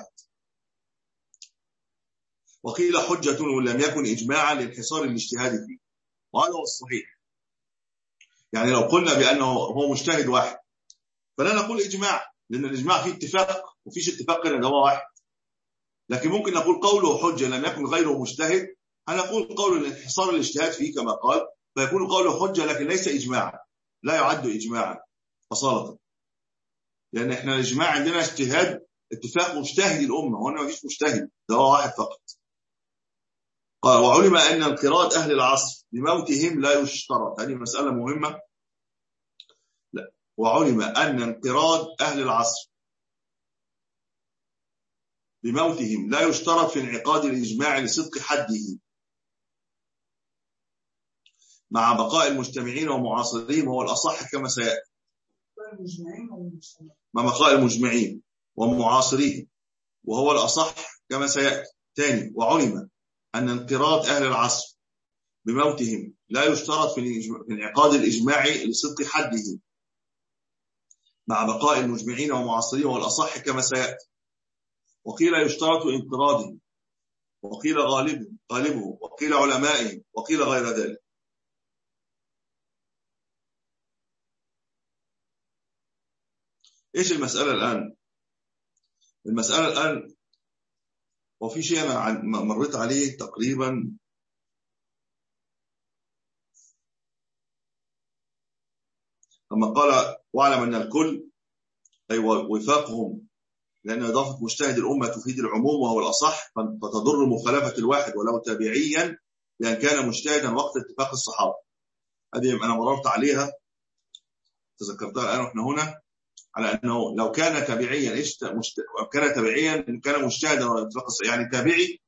وقيل حجة لم يكن إجماعا لانحصار الاجتهاد فيه، وهذا هو الصحيح. يعني لو قلنا بأنه هو مجتهد واحد فلا نقول إجماع، لأن الإجماع فيه اتفاق وفيش اتفاق إن هو واحد. لكن ممكن نقول قوله حجة لم يكن غيره مجتهد، هنقول قول الانحصار الاجتهاد فيه كما قال، فيكون قوله حجة لكن ليس إجماعا، لا يعد إجماعا أصالة، لأن إحنا الإجماع عندنا اجتهاد اتفاق مجتهد الأمة، وهنا ما فيش مجتهد، ده هو واحد فقط. قال وعلم أن انقراض أهل العصر بموتهم لا يشترط، هذه مسألة مهمة. لا. وعلم أن انقراض أهل العصر بموتهم لا يشترط في انعقاد الإجماع لصدق حده، مع بقاء المجتمعين ومعاصرين، وهو الأصح كما سيأتي. مع بقاء المجمعين ومعاصرين وهو الأصح كما سيأتي. ثاني، وعلم أن انقراض أهل العصر بموتهم لا يشترط في انعقاد الإجماع لصدق حده، مع بقاء المجمعين ومعاصرين وهو الأصح كما سيأتي. وقيل يشترط انقراضهم، وقيل غالبه غالبه وقيل علمائهم، وقيل غير ذلك. ايش المسألة الآن؟ المسألة الآن وفي شيء أنا مريت عليه تقريبا لما قال واعلم أن الكل أي وفاقهم، لأن إضافة مجتهد الأمة تفيد العموم وهو الأصح، فتضر مخالفة الواحد ولو تابعيا لأن كان مجتهدا وقت اتفاق الصحابة. هذه أنا مررت عليها تذكرتها الآن وإحنا هنا، على أنه لو كان تابعيا إيش مشت... كان تابعيا إن كان مجتهدا واتفاق الصحابة، يعني تابعي.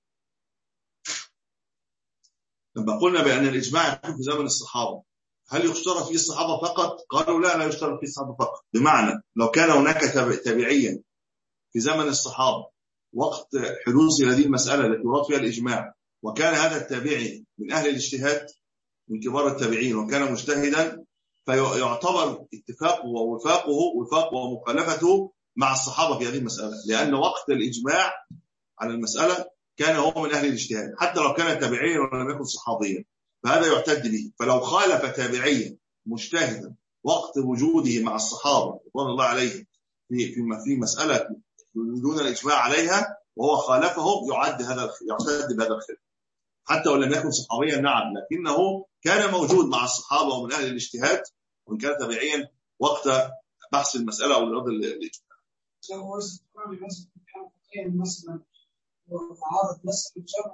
لما قلنا بأن الإجماع يكون في زمن الصحابة، هل يشترط فيه الصحابة فقط؟ قالوا لا لا يشترط فيه الصحابة فقط، بمعنى لو كان هناك تابعيا في زمن الصحابة وقت حدوث هذه المسألة التي يراد فيها الإجماع، وكان هذا التابعي من أهل الاجتهاد من كبار التابعين وكان مجتهدا، فيعتبر اتفاقه ووفاقه وفاقه ومخالفته مع الصحابة في هذه المسألة، لأن وقت الإجماع على المسألة كان هو من أهل الاجتهاد حتى لو كان تابعيا ولم يكن صحابيا، فهذا يعتد به. فلو خالف تابعيا مجتهدا وقت وجوده مع الصحابة رضوان الله عليهم في في مسألة دون الإجماع عليها وهو خالفهم، يعد هذا يعتد بهذا الخلاف حتى ولم يكن صحابيا، نعم، لكنه كان موجود مع الصحابة ومن أهل الاجتهاد وإن كان تابعيا وقت بحث المسألة أو الرد الإجماع. لو استقرار مثلا كان فقيا مثلا وعارض مثلا الجمع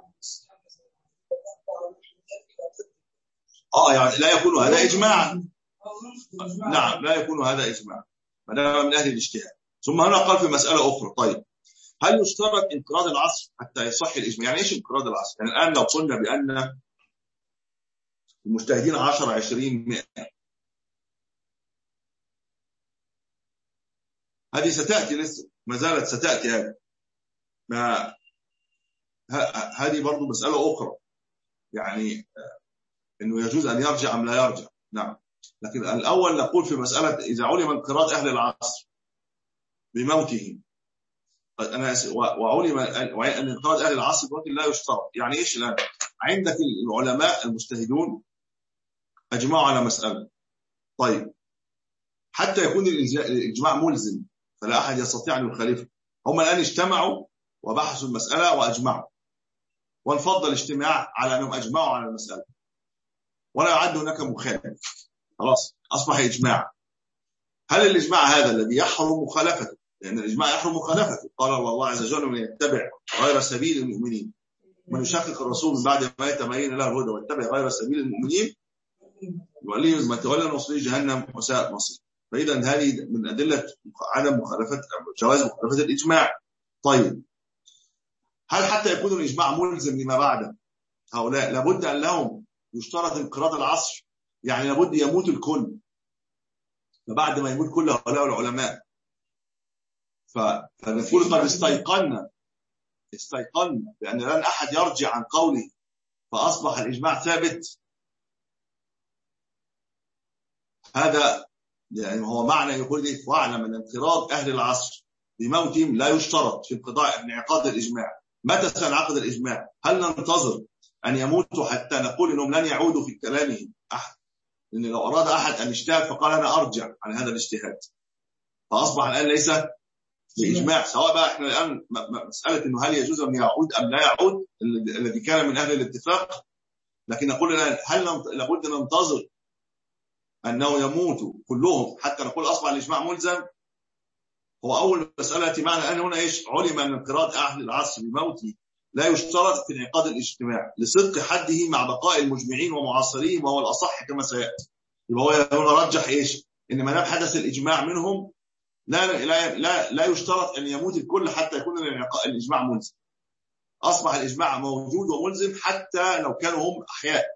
اه يعني لا يكون هذا اجماعا. نعم لا يكون هذا اجماعا ما دام من اهل الاجتهاد. ثم هنا قال في مساله اخرى، طيب هل يشترط انقراض العصر حتى يصح الاجماع؟ يعني ايش انقراض العصر؟ يعني الان لو قلنا بان المجتهدين عشرة عشرين مئة، هذه ستاتي لسه، ما زالت ستاتي هذه، ما هذه برضو مساله اخرى، يعني انه يجوز ان يرجع ام لا يرجع. نعم، لكن الاول نقول في مساله اذا علم انقراض اهل العصر بموتهم، انا وعلم ان انقراض اهل العصر بموت لا يشترط. يعني ايش الان؟ عندك العلماء المجتهدون اجمعوا على مساله، طيب حتى يكون الاجماع ملزم فلا احد يستطيع ان يخالفه، هم الان اجتمعوا وبحثوا المساله واجمعوا، وانفض الاجتماع على انهم اجمعوا على المساله ولا يعد هناك مخالف، خلاص اصبح اجماع. هل الاجماع هذا الذي يحرم مخالفته، لان الاجماع يحرم مخالفته، قال الله عز وجل من يتبع غير سبيل المؤمنين من يشقق الرسول من بعد ما يتبين له الهدى ويتبع غير سبيل المؤمنين وليه ما تولى نصليه جهنم وساءت مصير. فاذا هذه من ادله عدم مخالفه جواز مخالفه الاجماع. طيب هل حتى يكون الاجماع ملزم لما بعده هؤلاء لابد ان لهم يشترط انقراض العصر؟ يعني لابد يموت الكل، فبعد ما يموت كل هؤلاء العلماء فنقول قد استيقنا استيقنا بأن لن أحد يرجع عن قوله فأصبح الإجماع ثابت. هذا يعني هو معنى يقول لي واعلم أن انقراض أهل العصر بموتهم لا يشترط في انقضاء انعقاد الإجماع. متى سينعقد الإجماع؟ هل ننتظر أن يموتوا حتى نقول أنهم لن يعودوا في كلامهم أحد؟ لأن لو أراد أحد أن يجتهد فقال أنا أرجع عن هذا الاجتهاد فأصبح الآن ليس بإجماع. سواء بقى احنا الآن مسألة أنه هل يجوز أن يعود أم لا يعود الذي كان من أهل الاتفاق، لكن نقول الآن هل لابد ننتظر أنه يموتوا كلهم حتى نقول أصبح الإجماع ملزم؟ هو أول مسألة معنى الآن هنا إيش؟ علم أن انقراض أهل العصر بموته لا يشترط في انعقاد الاجتماع لصدق حده مع بقاء المجمعين ومعاصرين وهو الأصح كما سيأتي. يبقى هو هنا رجح إيش؟ إن ما دام حدث الإجماع منهم لا لا لا لا يشترط ان يموت الكل حتى يكون الاجماع ملزم. اصبح الاجماع موجود وملزم حتى لو كانوا هم احياء.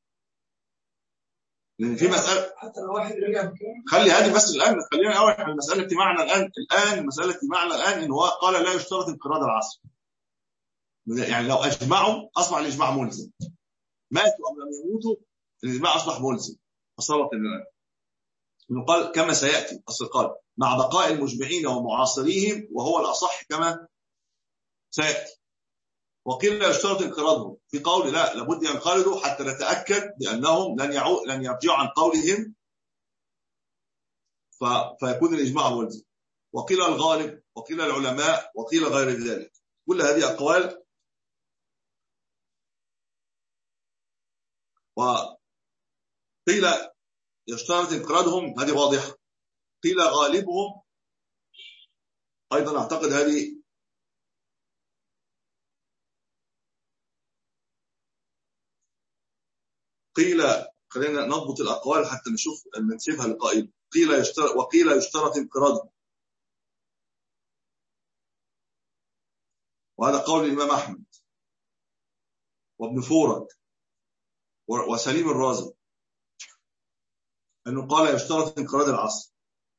لان في مساله حتى لو واحد رجع خلي هذه بس الان، خلينا اول على المساله اجتماعنا الان الان مساله اجتماعنا الان ان هو قال لا يشترط انقراض العصر. يعني لو اجمعوا اصبح الاجماع ملزم، ماتوا ام لم يموتوا الاجماع اصبح ملزم. فصلت الان انه قال كما سياتي، اصل قال مع بقاء المجمعين ومعاصريهم وهو الأصح كما سيأتي. وقيل لا يشترط انقراضهم في قول لا لابد ينقرضوا حتى نتأكد بأنهم لن يعو لن يرجعوا عن قولهم ف... فيكون الإجماع ملزم. وقيل الغالب وقيل العلماء وقيل غير ذلك. كل هذه أقوال وقيل يشترط انقراضهم هذه واضحة، قيل غالبهم أيضا أعتقد هذه قيل. خلينا نضبط الأقوال حتى نشوف ننسبها لقائل. قيل يشترط وقيل يشترط انقراضهم، وهذا قول الإمام أحمد وابن فورك وسليم الرازي أنه قال يشترط انقراض العصر.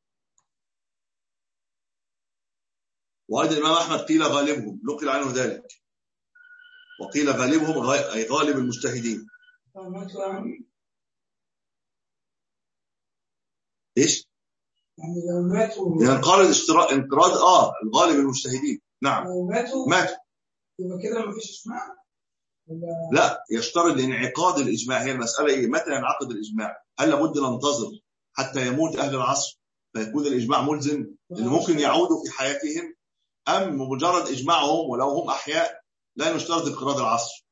وأيضا الإمام أحمد قيل غالبهم نقل عنه ذلك، وقيل غالبهم أي غالب المجتهدين. إيش؟ يعني لو ماتوا ينقرض اشتراط انقراض آه الغالب المجتهدين. نعم لو ماتوا ماتوا يبقى كده ما فيش إجماع. لا يشترط انعقاد الإجماع. هي المسألة إيه؟ متى ينعقد الإجماع؟ هل لابد ننتظر حتى يموت أهل العصر فيكون الإجماع ملزم اللي ممكن يعودوا في حياتهم، أم مجرد إجماعهم ولو هم أحياء لا نشترط انقراض العصر؟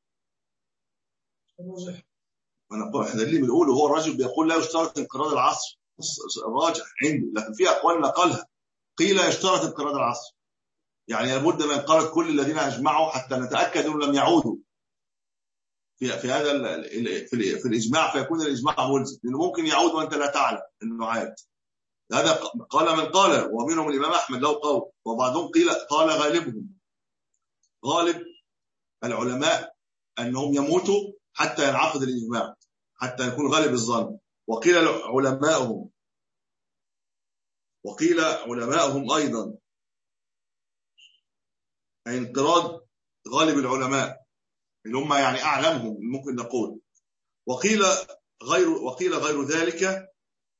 أنا إحنا اللي بنقوله هو الراجل بيقول لا يشترط انقراض العصر الراجح عنده، لكن في أقوال نقلها قيل يشترط انقراض العصر، يعني لابد من انقراض كل الذين اجمعوا حتى نتاكد انهم لم يعودوا في في هذا في, في الاجماع، فيكون الاجماع ملزم، لانه ممكن يعود وانت لا تعلم انه عاد. هذا قال من قال، ومنهم الامام احمد له قول، وبعضهم قيل قال غالبهم، غالب العلماء انهم يموتوا حتى ينعقد الاجماع، حتى يكون غالب الظن. وقيل علماءهم وقيل علماءهم ايضا انقراض غالب العلماء اللي هم يعني اعلمهم ممكن نقول. وقيل غير وقيل غير ذلك.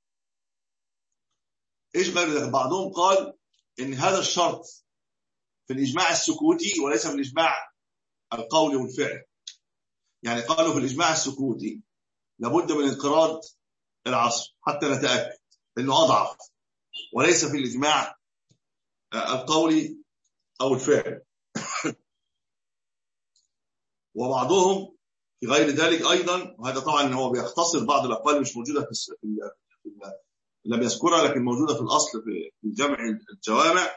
ايش غير ذلك؟ بعضهم قال ان هذا الشرط في الاجماع السكوتي وليس في الاجماع القولي والفعل. يعني قالوا في الاجماع السكوتي لابد من انقراض العصر حتى نتاكد انه اضعف، وليس في الاجماع القولي او الفعل. وبعضهم في غير ذلك ايضا، وهذا طبعا هو بيختصر بعض الاقوال مش موجوده في لم يذكرها لكن موجوده في الاصل في جمع الجوامع.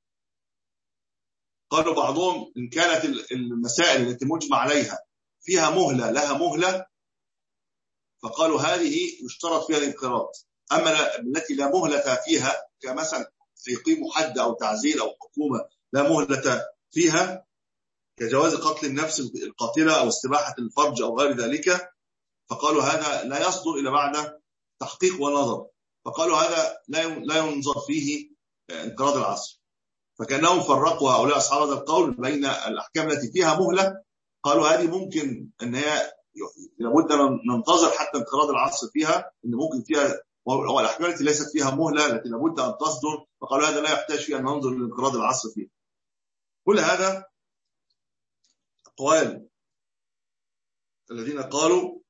قالوا بعضهم ان كانت المسائل التي مجمع عليها فيها مهله لها مهله، فقالوا هذه يشترط فيها الانقراض. اما التي لا مهله فيها كمثلا يقيم حد او تعزير او حكومه لا مهله فيها، كجواز قتل النفس القاتله او استباحه الفرج او غير ذلك، فقالوا هذا لا يصدر الا بعد تحقيق ونظر، فقالوا هذا لا ينظر فيه انقراض العصر. فكانهم فرقوا هؤلاء اصحاب هذا القول بين الاحكام التي فيها مهله، قالوا هذه ممكن ان هي لابد ننتظر حتى انقراض العصر فيها، ان ممكن فيها، والاحكام التي ليست فيها مهله التي لابد ان تصدر، فقالوا هذا لا يحتاج فيها ان ننظر لانقراض العصر فيها. كل هذا أقوال الذين قالوا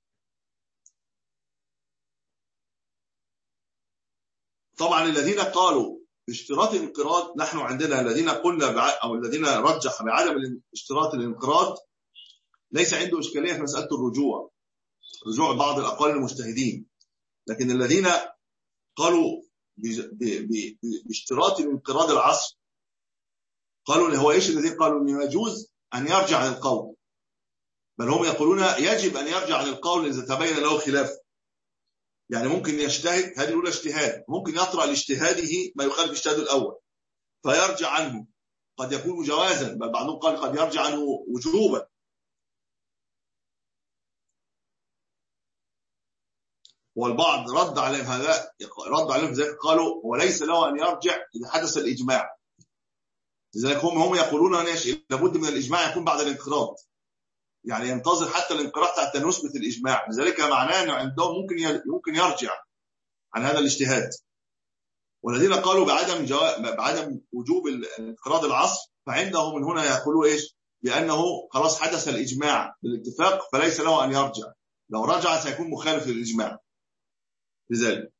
طبعا الذين قالوا باشتراط الانقراض، نحن عندنا الذين قلنا بع... أو الذين رجح بعدم اشتراط الانقراض ليس عنده إشكالية في مسألة الرجوع، رجوع بعض الأقوال المجتهدين. لكن الذين قالوا ب... ب... ب... باشتراط الانقراض العصر، قالوا اللي هو إيش الذين قالوا إنه يجوز أن يرجع عن القول، بل هم يقولون يجب أن يرجع عن القول إذا تبين له خلاف. يعني ممكن يجتهد، هذه الأولى اجتهاد، ممكن يطرأ لاجتهاده ما يخالف اجتهاده الأول فيرجع عنه، قد يكون جوازا، بل بعضهم قال قد يرجع عنه وجوبا. والبعض رد عليهم هذا، رد عليهم ذلك قالوا وليس له أن يرجع إذا حدث الإجماع. لذلك هم هم يقولون أن لابد من الإجماع يكون بعد الانقراض، يعني ينتظر حتى الانقراض حتى نثبت الإجماع. لذلك معناه أنه عندهم ممكن ممكن يرجع عن هذا الاجتهاد. والذين قالوا بعدم جوا... بعدم وجوب انقراض العصر، فعندهم من هنا يقولوا إيش؟ بأنه خلاص حدث الإجماع بالاتفاق فليس له أن يرجع، لو رجع سيكون مخالف للإجماع. لذلك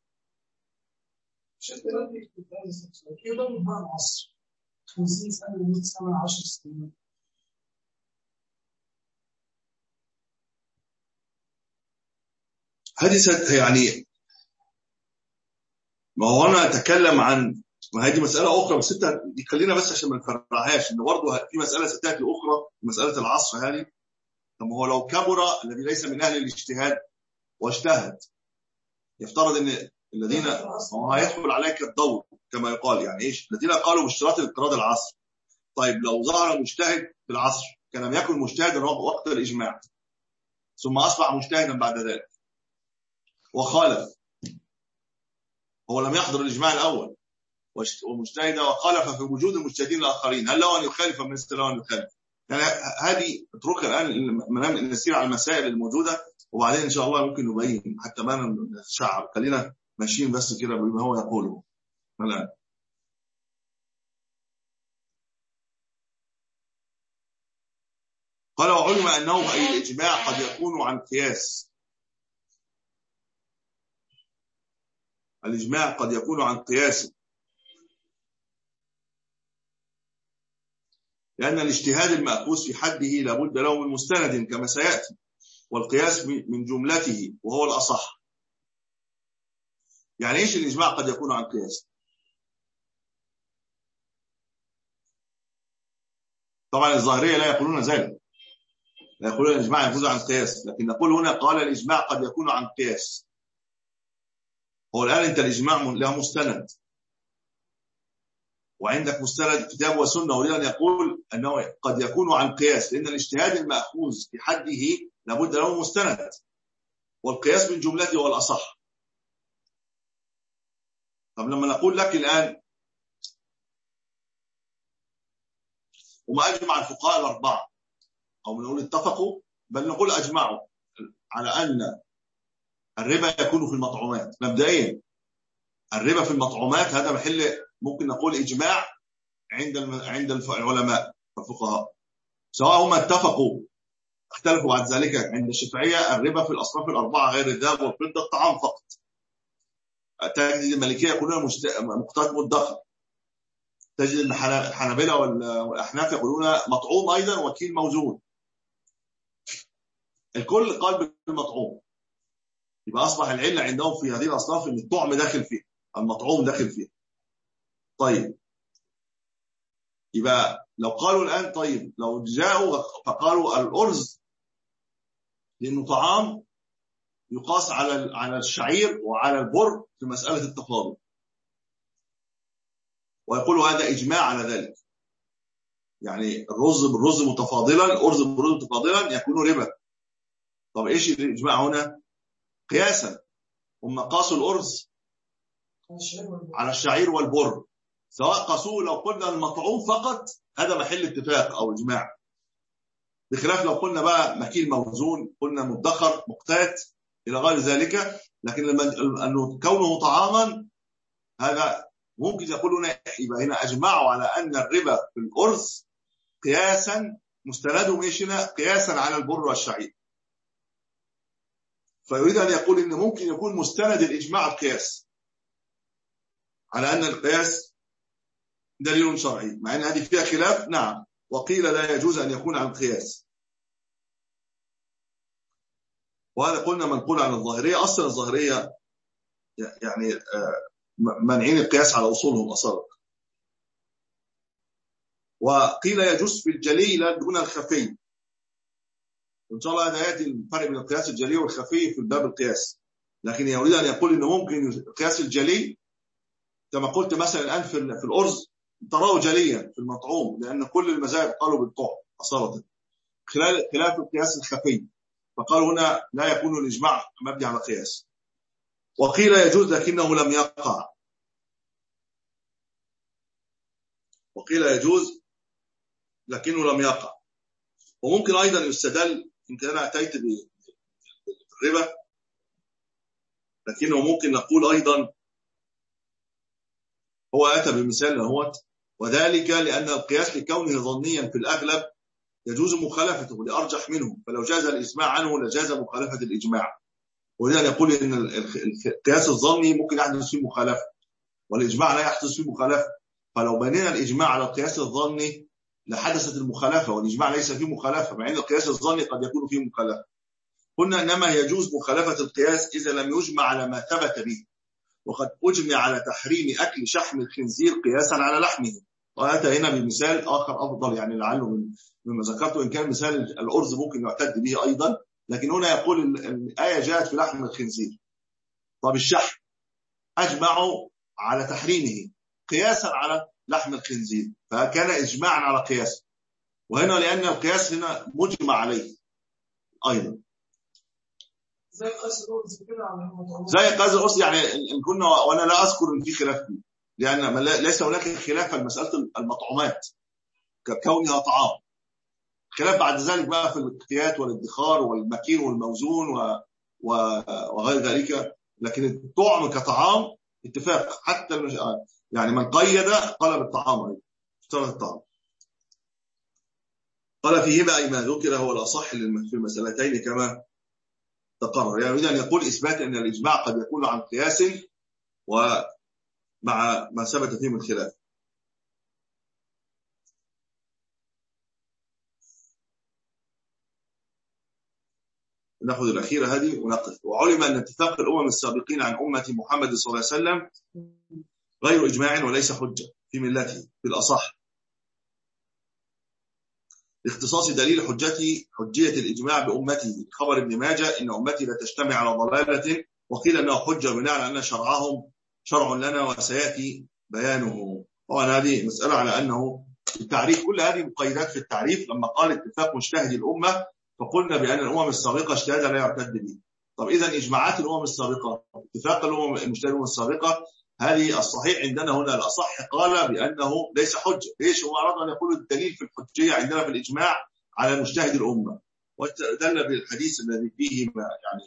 كده من بعد العصر خمسين سنة مئة سنة عشر سنين. هذه يعني ما هو انا اتكلم عن، ما هذه مساله اخرى، بس انت دي خلينا بس عشان ما نفرعهاش، ان برضه في مساله ستاتي اخرى، مساله العصر هذه. طب هو لو كبر الذي ليس من اهل الاجتهاد واجتهد، يفترض ان الذين هو هيدخل عليك الضوء كما يقال، يعني ايش الذين قالوا باشتراط انقراض العصر. طيب لو ظهر مجتهد في العصر كان لم يكن مجتهدا وقت الاجماع، ثم اصبح مجتهدا بعد ذلك وخالف، هو لم يحضر الإجماع الأول ومجتهد وخالف في وجود المجتهدين الآخرين، هل له أن يخالف من له أن يخالف؟ يعني هذه اتركها الآن نسير على المسائل الموجودة، وبعدين إن شاء الله ممكن نبين حتى ما نتشعب. خلينا ماشيين بس كده بما هو يقوله الآن. قال وعلم أنه أي الإجماع قد يكون عن قياس، الإجماع قد يكون عن قياس، لأن الاجتهاد المأخوذ في حده لابد له من مستند كما سيأتي، والقياس من جملته وهو الأصح. يعني إيش الإجماع قد يكون عن قياس؟ طبعا الظاهرية لا يقولون ذلك، لا يقولون الإجماع يجوز عن قياس، لكن نقول هنا قال الإجماع قد يكون عن قياس. هو الآن أنت الإجماع له مستند، وعندك مستند كتاب وسنة، ويريد أن يقول أنه قد يكون عن قياس، لأن الاجتهاد المأخوذ في حده لابد له مستند، والقياس من جملته هو الأصح. طب لما نقول لك الآن وما أجمع الفقهاء الأربعة، أو نقول اتفقوا، بل نقول أجمعوا على أن الربا يكون في المطعومات. مبدئيا الربا في المطعومات هذا محل ممكن نقول إجماع عند عند العلماء الفقهاء، سواء هم اتفقوا اختلفوا بعد ذلك. عند الشافعية الربا في الأصناف الأربعة غير الذهب والفضة الطعام فقط. تجد المالكية يقولون مقتات مدخر، تجد الحنابلة والأحناف يقولون مطعوم أيضا وكيل موزون. الكل قال بالمطعوم، يبقى أصبح العلة عندهم في هذه الأصناف أن الطعم داخل فيه، المطعوم داخل فيه. طيب يبقى لو قالوا الآن، طيب لو جاءوا فقالوا الأرز لأنه طعام يقاس على على الشعير وعلى البر في مسألة التفاضل، ويقولوا هذا إجماع على ذلك، يعني الرز بالرز متفاضلا، الأرز بالرز متفاضلا يكون ربا. طب إيش الإجماع هنا؟ قياسا، هم قاسوا الأرز على الشعير والبر، سواء قاسوه لو قلنا المطعوم فقط هذا محل اتفاق أو إجماع، بخلاف لو قلنا بقى مكيل موزون، قلنا مدخر مقتات إلى غير ذلك. لكن لما أنه كونه طعاما هذا ممكن يقولون يبقى هنا أجمعوا على أن الربا في الأرز قياسا مستنده ميشنا قياسا على البر والشعير. فيريد أن يقول إن ممكن يكون مستند الإجماع القياس على أن القياس دليل شرعي، مع أن هذه فيها خلاف. نعم، وقيل لا يجوز أن يكون عن القياس، وهذا قلنا منقول عن الظاهرية. أصلا الظاهرية يعني منعين القياس على أصولهم أصلا. وقيل يجوز في الجلي لا دون الخفي، وإن شاء الله هذا يأتي الفرق بين القياس الجلي والخفي في الباب القياس. لكن يريد أن يقول إنه ممكن القياس الجلي كما قلت مثلا الآن في الأرز تراه جليا في المطعوم، لأن كل المذاهب قالوا بالطعم أصالة، خلاف القياس الخفي، فقالوا هنا لا يكون الإجماع مبني على قياس. وقيل يجوز لكنه لم يقع، وقيل يجوز لكنه لم يقع. وممكن أيضا يستدل، يمكن أنا أتيت بالربا، لكنه ممكن نقول أيضا هو أتى بمثال هو، وذلك لأن القياس لكونه ظنيا في الأغلب يجوز مخالفته لأرجح منه، فلو جاز الإجماع عنه لجاز مخالفة الإجماع. ولذلك يقول إن القياس الظني ممكن يحدث فيه مخالفة، والإجماع لا يحدث فيه مخالفة. فلو بنينا الإجماع على القياس الظني لحدثت المخالفة، والإجماع ليس فيه مخالفة، مع أن القياس الظني قد يكون فيه مخالفة. قلنا إنما يجوز مخالفة القياس إذا لم يجمع على ما ثبت به، وقد أجمع على تحريم أكل شحم الخنزير قياسا على لحمه. وأتى هنا بمثال آخر أفضل، يعني لعله مما ذكرته، إن كان مثال الأرز ممكن يعتد به أيضا، لكن هنا يقول الآية جاءت في لحم الخنزير. طب الشحم أجمعوا على تحريمه قياسا على لحم الخنزير، فكان إجماعا على قياس. وهنا لأن القياس هنا مجمع عليه أيضا، زي قياس الأرز كده على المطعومات، زي قياس الأرز. يعني إن كنا، وأنا لا أذكر إن في خلاف فيه، لأن ليس هناك خلاف في مسألة المطعومات ككونها طعام. خلاف بعد ذلك بقى في الاقتيات والادخار والمكين والموزون و... و... وغير ذلك. لكن الطعم كطعام اتفاق، حتى المش... يعني من قيد قال بالطعام، اشترط الطعام. قال فيه بقى ما ذكر هو الأصح في المسألتين كما تقرر. يعني يريد أن يقول إثبات أن الإجماع قد يكون عن قياس ومع ما ثبت فيه من خلاف. نأخذ الأخيرة هذه ونقف. وعلم أن اتفاق الأمم السابقين عن أمة محمد صلى الله عليه وسلم غير إجماع وليس حجة في ملته في الأصح. لاختصاص دليل حجته حجية الإجماع بأمته. خبر ابن ماجه إن أمتي لا تجتمع على ضلالة، وقيل أنه حجة بناء على أن شرعهم شرع لنا وسيأتي بيانه. طبعا هذه مسألة على أنه التعريف، كل هذه مقيدات في التعريف. لما قال اتفاق مجتهد الأمة فقلنا بأن الأمم السابقة اجتهاد لا يعتد به. طب إذا إجماعات الأمم السابقة، اتفاق الأمم المجتهد الأمم السابقة، هذه الصحيح عندنا هنا الأصح قال بأنه ليس حجة. ليش؟ هو أراد أن يقول الدليل في الحجية عندنا في الإجماع على مجتهد الأمة، واستدل بالحديث الذي فيه ما يعني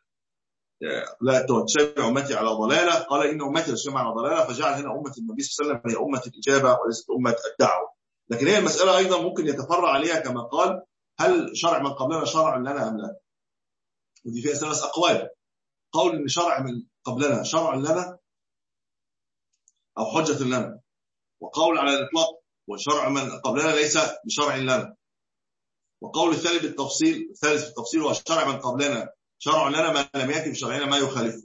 لا تجتمع أمتي على ضلالة، قال إن أمتي لا تجتمع على ضلالة، فجعل هنا أمة النبي صلى الله عليه وسلم هي أمة الإجابة وليست أمة الدعوة. لكن هي المسألة أيضا ممكن يتفرع عليها كما قال، هل شرع من قبلنا شرع لنا أم لا؟ ودي فيها ثلاث أقوال. قول إن شرع من قبلنا شرع لنا أو حجة لنا، وقول على الإطلاق وشرع من قبلنا ليس بشرع لنا، وقول الثالث بالتفصيل الثالث في التفصيل وشرع من قبلنا شرع لنا ما لم يأتي بشرعنا ما يخالفه.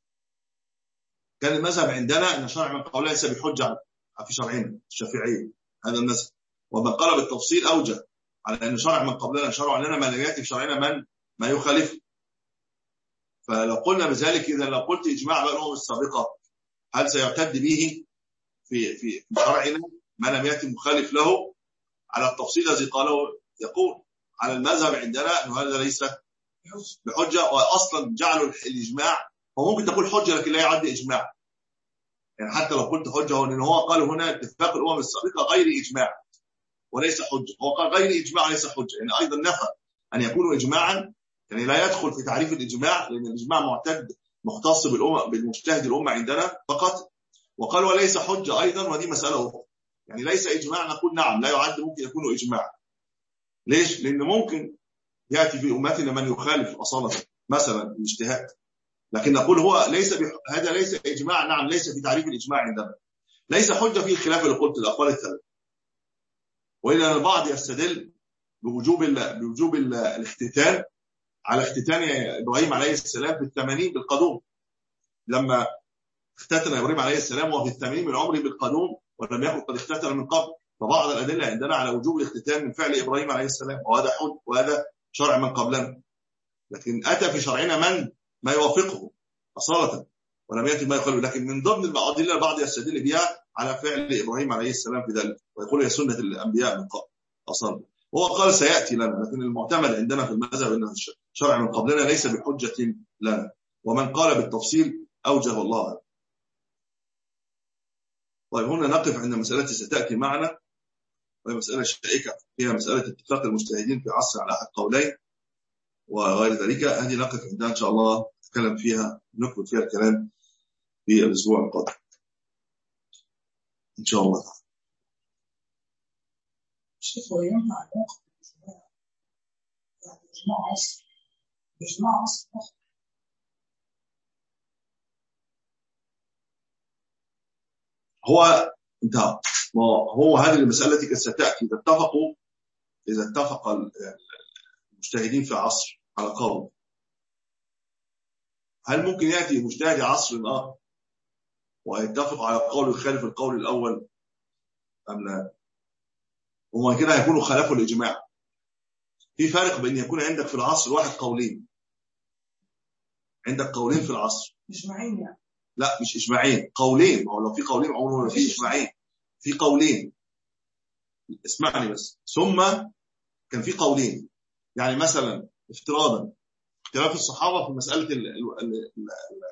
كان المذهب عندنا أن شرع من قبلنا ليس بحجة في شرعنا الشافعية، هذا المذهب. ومن قال بالتفصيل أوجه على أن شرع من قبلنا شرع لنا ما لم يأتي بشرعنا من ما يخالفه. فلو قلنا بذلك إذا لو قلت إجماع الأمم السابقة هل سيعتد به في في شرعنا ما لم يأتي مخالف له؟ على التفصيل الذي قاله يقول على المذهب عندنا أنه هذا ليس بحجة، وأصلا جعلوا الإجماع هو ممكن تقول حجة لكن لا يعد إجماع. يعني حتى لو قلت حجة هو لأن هو قال هنا اتفاق الأمم السابقة غير إجماع وليس حجة، هو قال غير إجماع وليس حجة، يعني أيضا نفى أن يكونوا إجماعا، يعني لا يدخل في تعريف الإجماع لأن الإجماع معتد مختص بالأمة بالمجتهد الأمة عندنا فقط. وقال وليس حجة أيضا، ودي مسألة أخرى. يعني ليس إجماع نقول نعم لا يعد ممكن يكون إجماع. ليش؟ لأن ممكن يأتي في أمتنا من يخالف أصالة مثلا الاجتهاد، لكن نقول هو ليس بح... هذا ليس إجماع. نعم ليس في تعريف الإجماع عندنا، ليس حجة فيه الخلاف اللي قلت الأقوال الثلاثة. وإلا البعض يستدل بوجوب ال... بوجوب ال... الاختتان على اختتان إبراهيم عليه السلام في الثمانين بالقدوم، لما اختتن إبراهيم عليه السلام وهو في الثمانين من عمره بالقدوم ولم يكن قد اختتن من قبل. فبعض الأدلة عندنا على وجوب الاختتان من فعل إبراهيم عليه السلام، وهذا حج وهذا شرع من قبلنا. لكن أتى في شرعنا من ما يوافقه أصالة ولم يأتي ما يخالفه. لكن من ضمن الأدلة البعض يستدل بها على فعل إبراهيم عليه السلام في ذلك، ويقول هي سنة الأنبياء من قبل أصلا. هو قال سيأتي لنا، لكن المعتمد عندنا في المذهب أن الشرع من قبلنا ليس بحجة لنا. ومن قال بالتفصيل أوجه الله. طيب هنا نقف عند مسألة ستأتي معنا، وهي مسألة شائكة، هي مسألة اتفاق المجتهدين في عصر على أحد قولين وغير ذلك. هذه نقف عندها إن شاء الله نتكلم فيها نكمل فيها الكلام في الأسبوع القادم إن شاء الله. شوف هو ينفع علاقة بالإجماع، يعني إجماع عصر إجماع عصر آخر. هو انتهى. هو هذه المسألة التي ستأتي إذا اتفقوا إذا اتفق المجتهدين في عصر على قول، هل ممكن يأتي مجتهد عصر آخر ويتفق على قول يخالف القول الأول أم لا؟ وما كده هيكونوا خلافوا الإجماع. في فرق بين يكون عندك في العصر واحد قولين، عندك قولين في العصر إجماعين يعني؟ لا مش إجماعين، قولين. أو لو في قولين عمره في إجماعين، في قولين. اسمعني بس. ثم كان في قولين، يعني مثلا افتراضا اختلاف الصحابة في مسألة ال ال ال ال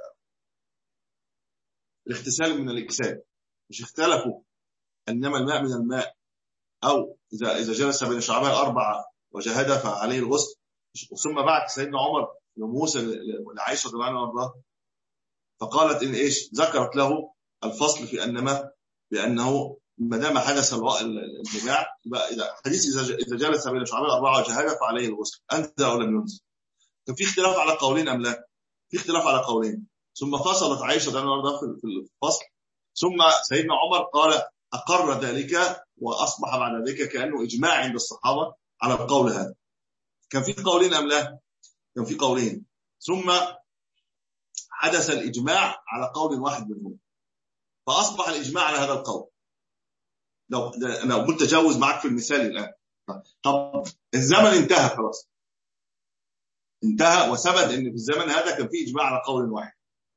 الاغتسال من الإجساد، مش اختلفوا أنما الماء من الماء، أو إذا إذا جلس بين شعبها الأربعة وجهد فعليه الغسل. ثم بعد سيدنا عمر لموسى لعائشة رضي الله عنها وارضاها، فقالت إن إيش ذكرت له الفصل في أنما بأنه ما دام حدث الجماع يبقى إذا حديث إذا إذا جلس بين شعبها الأربعة وجهد فعليه الغسل، أنت أو لم ينزل. كان في اختلاف على قولين أم لا؟ في اختلاف على قولين. ثم فصلت عائشة رضي الله عنها في الفصل، ثم سيدنا عمر قال أقر ذلك وأصبح بعد ذلك كأنه إجماع عند الصحابة على القول هذا. كان في قولين أم لا؟ كان في قولين. ثم حدث الإجماع على قول واحد منهم، فأصبح الإجماع على هذا القول. لو أنا قلت تجاوز معك في المثال الآن، طب الزمن انتهى خلاص، انتهى وثبت ان في الزمن هذا كان فيه اجماع على قول واحد.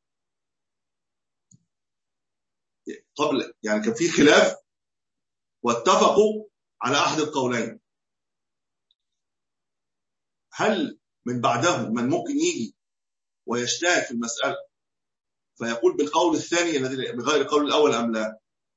قبل يعني كان فيه خلاف واتفقوا على احد القولين. هل من بعدهم من ممكن يجي ويجتهد في المسألة فيقول بالقول الثاني الذي بغير القول الأول أم لا؟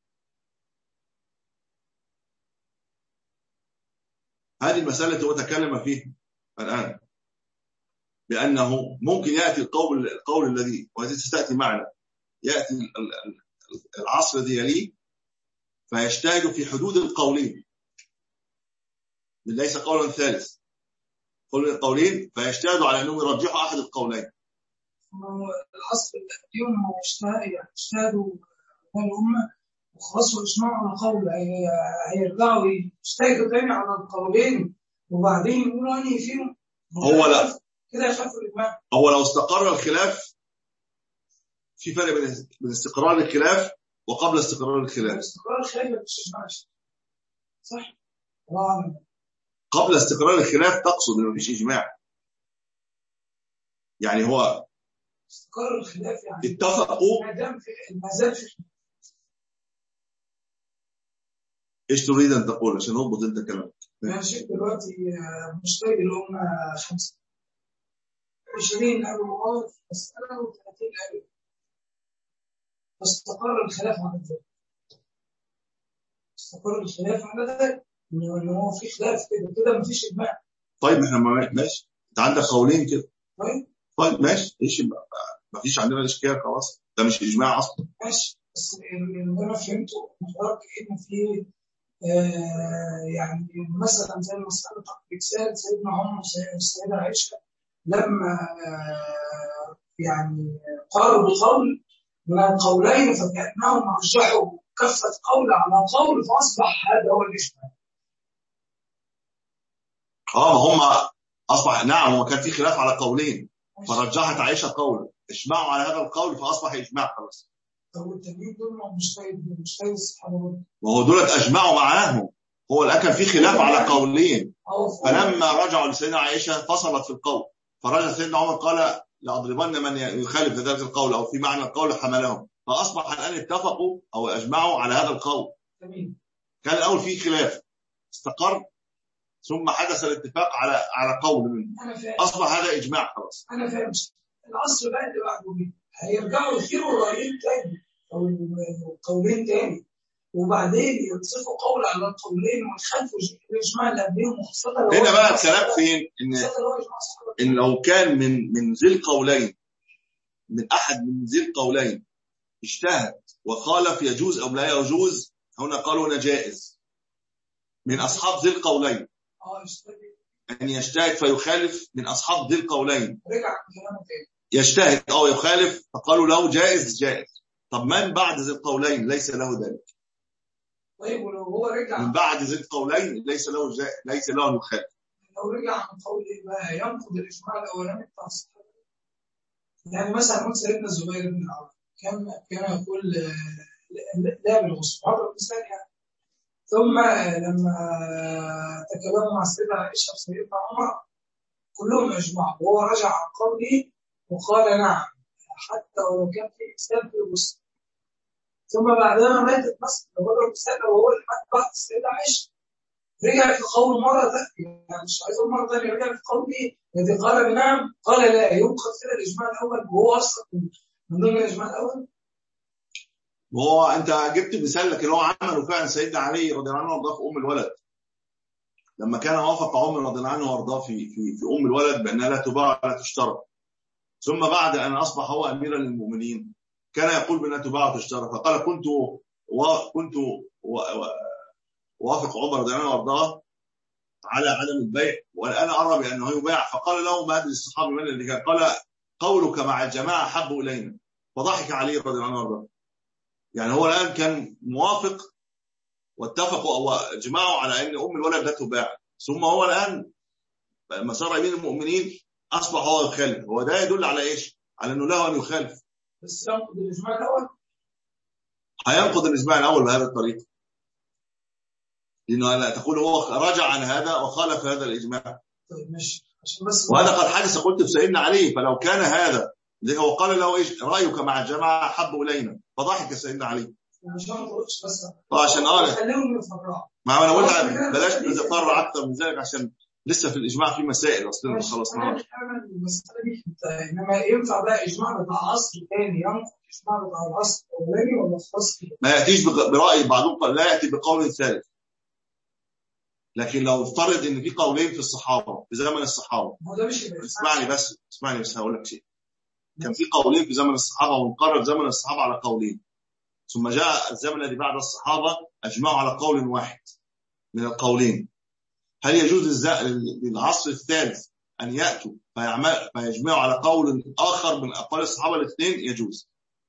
هذه المسألة التي تكلم فيها الآن، بأنه ممكن يأتي القول القول الذي وهذه ستأتي معنا، يأتي العصر الذي يليه فيجتهد في حدود القولين، ليس قولا ثالث، قول القولين فيجتهد على أنهم يرجحوا أحد القولين. العصر اليوم اجتهدوا الأمة وخلصوا اجمعوا على قول، هيرجعوا يجتهدوا تاني على القولين وبعدين يقولوا أني فيهم هو لا كده يخافوا الإجماع. هو لو استقر الخلاف، في فرق بين استقرار الخلاف وقبل استقرار الخلاف. استقرار الخلاف مش إجماع، صح؟ واو. قبل استقرار الخلاف تقصد انه مفيش اجماع، يعني هو استقرار الخلاف يعني اتفقوا. ما دام في المزاد في ايش تريد ان تقول عشان نضبط انت كلامك؟ ماشي دلوقتي مجتهد الامه خمسه عشرين ألف مؤلف مسألة وثلاثين ألف، فاستقر الخلاف على ذلك. استقر الخلاف على ذلك إنه هو في خلاف كده كده مفيش إجماع. طيب احنا ماشي، أنت عندك قولين كده. طيب طيب ماشي، إيش مفيش عندنا إشكال خلاص، ده مش إجماع أصلا. ماشي، بس اللي أنا فهمته مدرك إن في آه يعني مثلا زي مسألة تقريب سيدنا عمر والسيدة عائشة لما آه يعني قالوا بقول من القولين فكأنهم رجحوا كفة قول على قول فأصبح هذا هو الإجماع. اه هم أصبح نعم، هو كان في خلاف على قولين فرجحت عائشة قولا، اجمعوا على هذا القول فأصبح إجماع خلاص. طب التانيين دول مجتهد مجتهد الصحابة، وهو دولت أجمعوا معاهم، هو الآن كان في خلاف على قولين، فلما رجعوا لسيدنا عائشة فصلت في القول، فرجع سيدنا عمر قال لأضربن من يخالف ذلك القول أو في معنى القول حملهم، فأصبح الآن اتفقوا أو أجمعوا على هذا القول. كان الأول فيه خلاف استقر ثم حدث الاتفاق على على قول منه، أصبح هذا إجماع خلاص. أنا فاهم. الأصل بقى اللي بعده هيرجعوا يثيروا رأيين تاني أو قولين تاني وبعدين ينصفوا قول على القولين ويخالفوا الإجماع اللي قبلهم وخاصة هنا بقى الكلام فين؟ إن إن لو كان من من ذي القولين، من أحد من ذي القولين اجتهد وخالف يجوز أو لا يجوز، هنا قالوا هنا جائز من أصحاب ذي القولين أن يجتهد فيخالف من أصحاب ذي القولين، يجتهد أو يخالف فقالوا له جائز جائز. طب من بعد ذي القولين ليس له ذلك؟ طيب ولو هو رجع من بعد ذي القولين ليس له جائز، ليس له يخالف. لو رجع من قوله بقى ينقض الإجماع الأولاني بتاع الصحابة. يعني مثلا قلت سيدنا الزبير بن العوام كان كان يقول لا بالغسل، هذا المثال يعني. ثم لما تكلموا مع السيدة عائشة وسيدنا عمر كلهم أجمعوا وهو رجع عن قوله وقال نعم حتى ولو كان في إسلام في الغسل. ثم بعدما ماتت مسجد وبدر السادة وهو اللي مات بعد السيدة عائشة رجع في قول مرة ثانية، يعني مش عايز مرة ثانية، رجع في قوله الذي قال بنعم قال لا، ينقض كده الإجماع الأول وهو أصلا من ضمن الإجماع الأول. وهو أنت جبت مثال لكن هو عمله فعلا سيدنا علي رضي الله عنه وارضاه في أم الولد، لما كان وافق عمر رضي الله عنه وارضاه في في في أم الولد بأنها لا تباع ولا تشترى، ثم بعد أن أصبح هو أميرا للمؤمنين كان يقول بأنها تباع وتشترى، فقال كنت وكنت وافق عمر رضي الله عنه وارضاه على عدم البيع والآن أرى بأنه يباع، فقال له ما أدري الصحابي من اللي كان، قال قولك مع الجماعة حب إلينا، فضحك علي رضي الله عنه وارضاه. يعني هو الآن كان موافق واتفقوا أو اجمعوا على أن أم الولد لا تباع، ثم هو الآن لما صار أمير المؤمنين أصبح هو يخالف، هو ده يدل على إيش؟ على أنه له أن يخالف. بس ينقض الإجماع الأول، هينقض الإجماع الأول بهذه الطريقة. لأنه لا تقول هو رجع عن هذا وخالف هذا الإجماع. طيب ماشي عشان بس وهذا قد حدث قلت في سيدنا علي، فلو كان هذا هو قال له إيش رأيك مع الجماعة حب إلينا، فضحك سيدنا علي. عشان ما تقولش بس عشان اه خليهم يفرعوا. ما انا قلت بلاش نتفرع اكتر من ذلك عشان لسه في الاجماع في مسائل اصلا ما خلصناش. المساله دي انما ينفع بقى اجماع بتاع عصر ثاني ينقض اجماع بتاع العصر الاولاني ولا خلاص كده؟ ما ياتيش براي بعضهم قال لا ياتي بقول ثالث. لكن لو افترض ان في قولين في الصحابه في زمن الصحابه، هو ده مش اسمعني بس اسمعني بس هقول لك شيء. كان في قولين في زمن الصحابه وانقرض زمن الصحابه على قولين، ثم جاء الزمن الذي بعد الصحابه اجمعوا على قول واحد من القولين. هل يجوز للعصر الثالث أن يأتوا فيجمعوا على قول آخر من أقوال الصحابة الاثنين؟ يجوز.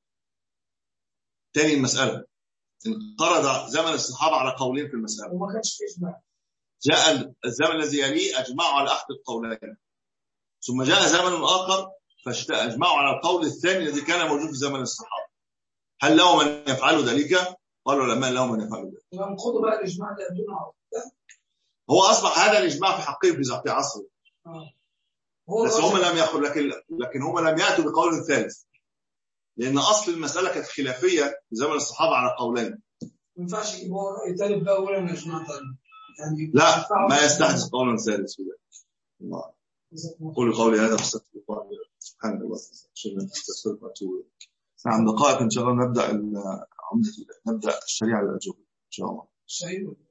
تاني المسألة انقرض زمن الصحابة على قولين في المسألة، وما كانش إجماع. جاء الزمن الذي يليه أجمعوا على أحد القولين، ثم جاء زمن آخر فاجمعوا على القول الثاني الذي كان موجود في زمن الصحابة. هل له من يفعلوا ذلك؟ قالوا العلماء له من يفعلوا ذلك. ينقضوا بقى الإجماع ده بدون عرض. هو أصبح هذا الإجماع في حقهم في عصره. آه. بس هم لم يأخذ لكن لكن هم لم يأتوا بقول ثالث، لأن أصل المسألة كانت خلافية في زمن الصحابة على قولين. ما ينفعش يجيبوا رأي ثالث بقى ولا إجماع ثاني. يعني لا ما يستحدث قولا ثالث في ذلك. الله. قولوا قولي هذا واستغفر الله. سبحان الله. استغفر وأتوب. نعم دقائق إن شاء الله نبدأ عمدة نبدأ الشريعة الأجوبة إن شاء الله. شيء